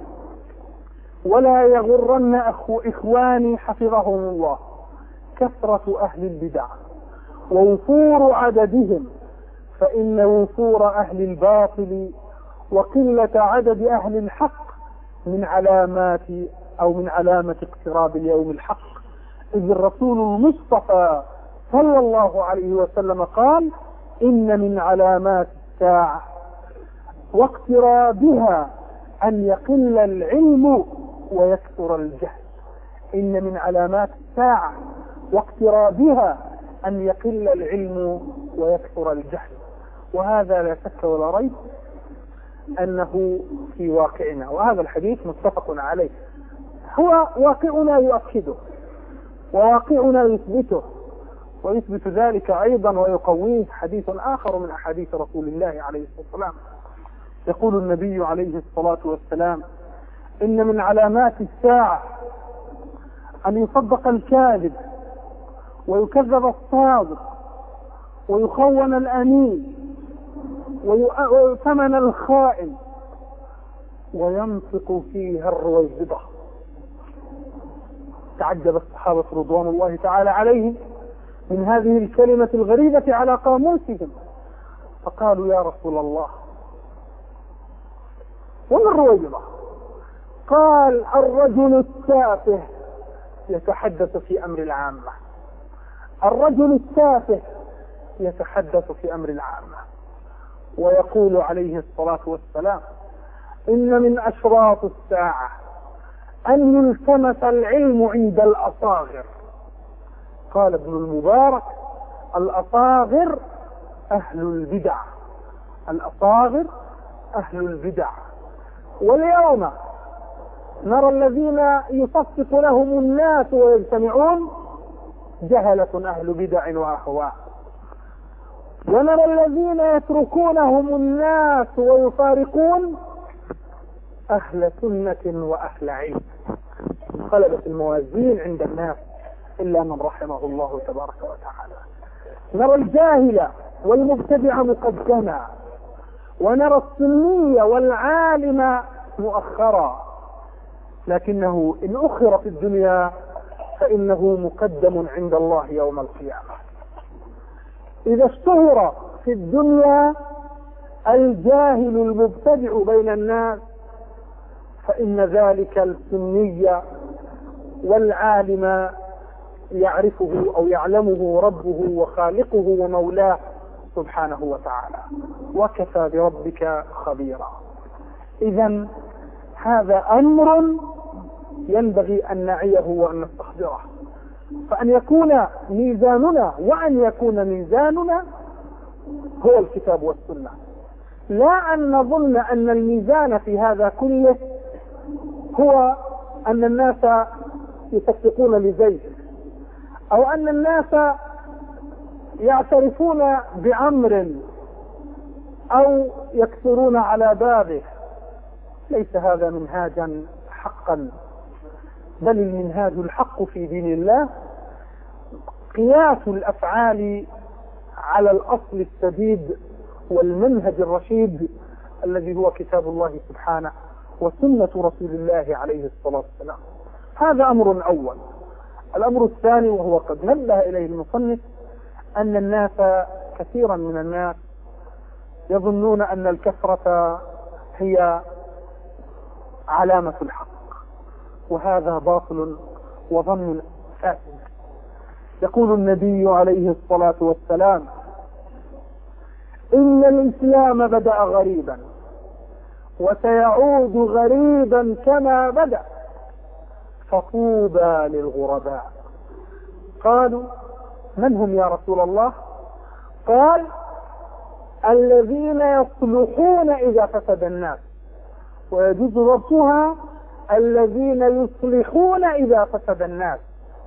ولا يغرن أخو إخواني حفظهم الله كثرة أهل البدع ووفور عددهم، فإن وفور أهل الباطل وقلة عدد أهل الحق من علامات أو من علامة اقتراب اليوم الحق. إذ الرسول المصطفى صلى الله عليه وسلم قال: إن من علامات الساعة واقترابها أن يقل العلم ويكثر الجهل. إن من علامات الساعة واقترابها أن يقل العلم ويكثر الجهل. وهذا لا شك ولا ريب أنه في واقعنا، وهذا الحديث متفق عليه، هو واقعنا يؤكده وواقعنا يثبته، ويثبت ذلك أيضا ويقويه حديث آخر من أحاديث رسول الله عليه الصلاة والسلام. يقول النبي عليه الصلاة والسلام: إن من علامات الساعة أن يصدق الكاذب ويكذب الصادق ويخون الأمين ويؤتمن الخائن وينطق فيها الرويبضة. تعجب الصحابة رضوان الله تعالى عليهم من هذه الكلمة الغريبة على قاموسهم، فقالوا يا رسول الله وما الرويبضة؟ قال الرجل التافه يتحدث في أمر العامة. الرجل التافه يتحدث في أمر العامة. ويقول عليه الصلاة والسلام إن من أشراط الساعة أن يلتمس العلم عند الأصاغر. قال ابن المبارك الأصاغر أهل البدع، الأصاغر أهل البدع. واليوم نرى الذين يصفق لهم الناس ويجتمعون جهلة أهل بدع وأهواء، ونرى الذين يتركونهم الناس ويفارقون أهل سنة وأهل علم. انقلبت الموازين عند الناس إلا من رحمه الله تبارك وتعالى. نرى الجاهل والمبتدع مقدما، ونرى السني والعالم مؤخرا، لكنه إن أخر في الدنيا فإنه مقدم عند الله يوم القيامة. إذا اشتهر في الدنيا الجاهل المبتدع بين الناس فإن ذلك السني والعالم يعرفه أو يعلمه ربه وخالقه ومولاه سبحانه وتعالى، وكفى بربك خبيرا. إذن هذا أمر ينبغي أن نعيه وأن نستحضره، فأن يكون ميزاننا وأن يكون ميزاننا هو الكتاب والسنة، لا أن نظن أن الميزان في هذا كله هو أن الناس يصفقون لزيد، أو أن الناس يعترفون بأمر أو يكثرون على بابه. ليس هذا منهاجا حقا، بل المنهاج الحق في دين الله قياس الأفعال على الأصل السديد والمنهج الرشيد الذي هو كتاب الله سبحانه وسنة رسول الله عليه الصلاة والسلام. هذا أمر أول. الأمر الثاني وهو قد نبه إليه المصنف أن الناس كثيرا من الناس يظنون أن الكثرة هي علامة الحق، وهذا باطل وظن فاسد. يقول النبي عليه الصلاة والسلام إن الإسلام بدأ غريبا وسيعود غريبا كما بدأ فطوبى للغرباء. قالوا من هم يا رسول الله؟ قال الذين يصلحون إذا فسد الناس، ويجوز ضبطها الذين يصلحون إذا فسد الناس،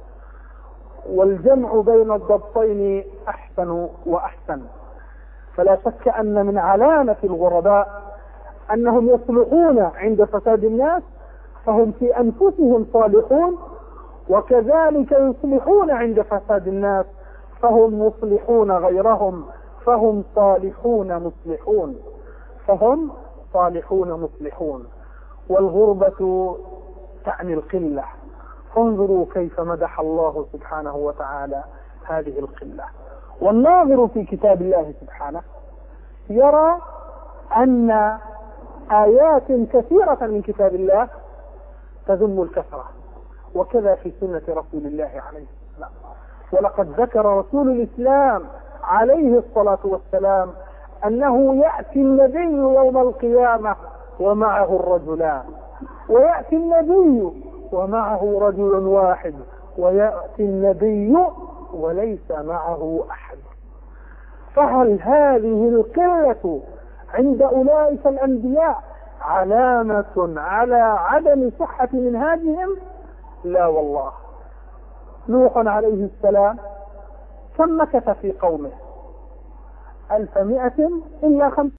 والجمع بين الضبطين أحسن وأحسن. فلا شك أن من علامة الغرباء أنهم يصلحون عند فساد الناس فهم في أنفسهم صالحون، وكذلك يصلحون عند فساد الناس فهم مصلحون غيرهم، فهم صالحون مصلحون، فهم صالحون مصلحون. والغربة تعني القلة، فانظروا كيف مدح الله سبحانه وتعالى هذه القلة. والناظر في كتاب الله سبحانه يرى أن آيات كثيرة من كتاب الله تذم الكثرة، وكذا في سنة رسول الله عليه السلام. ولقد ذكر رسول الإسلام عليه الصلاة والسلام أنه يأتي النبي يوم القيامة ومعه الرجلان، ويأتي النبي ومعه رجل واحد، ويأتي النبي وليس معه أحد. فهل هذه القلة عند أولئك الأنبياء علامة على عدم صحة منهاجهم؟ لا والله. نوح عليه السلام كم مكث في قومه؟ ألف مئة إلا خمس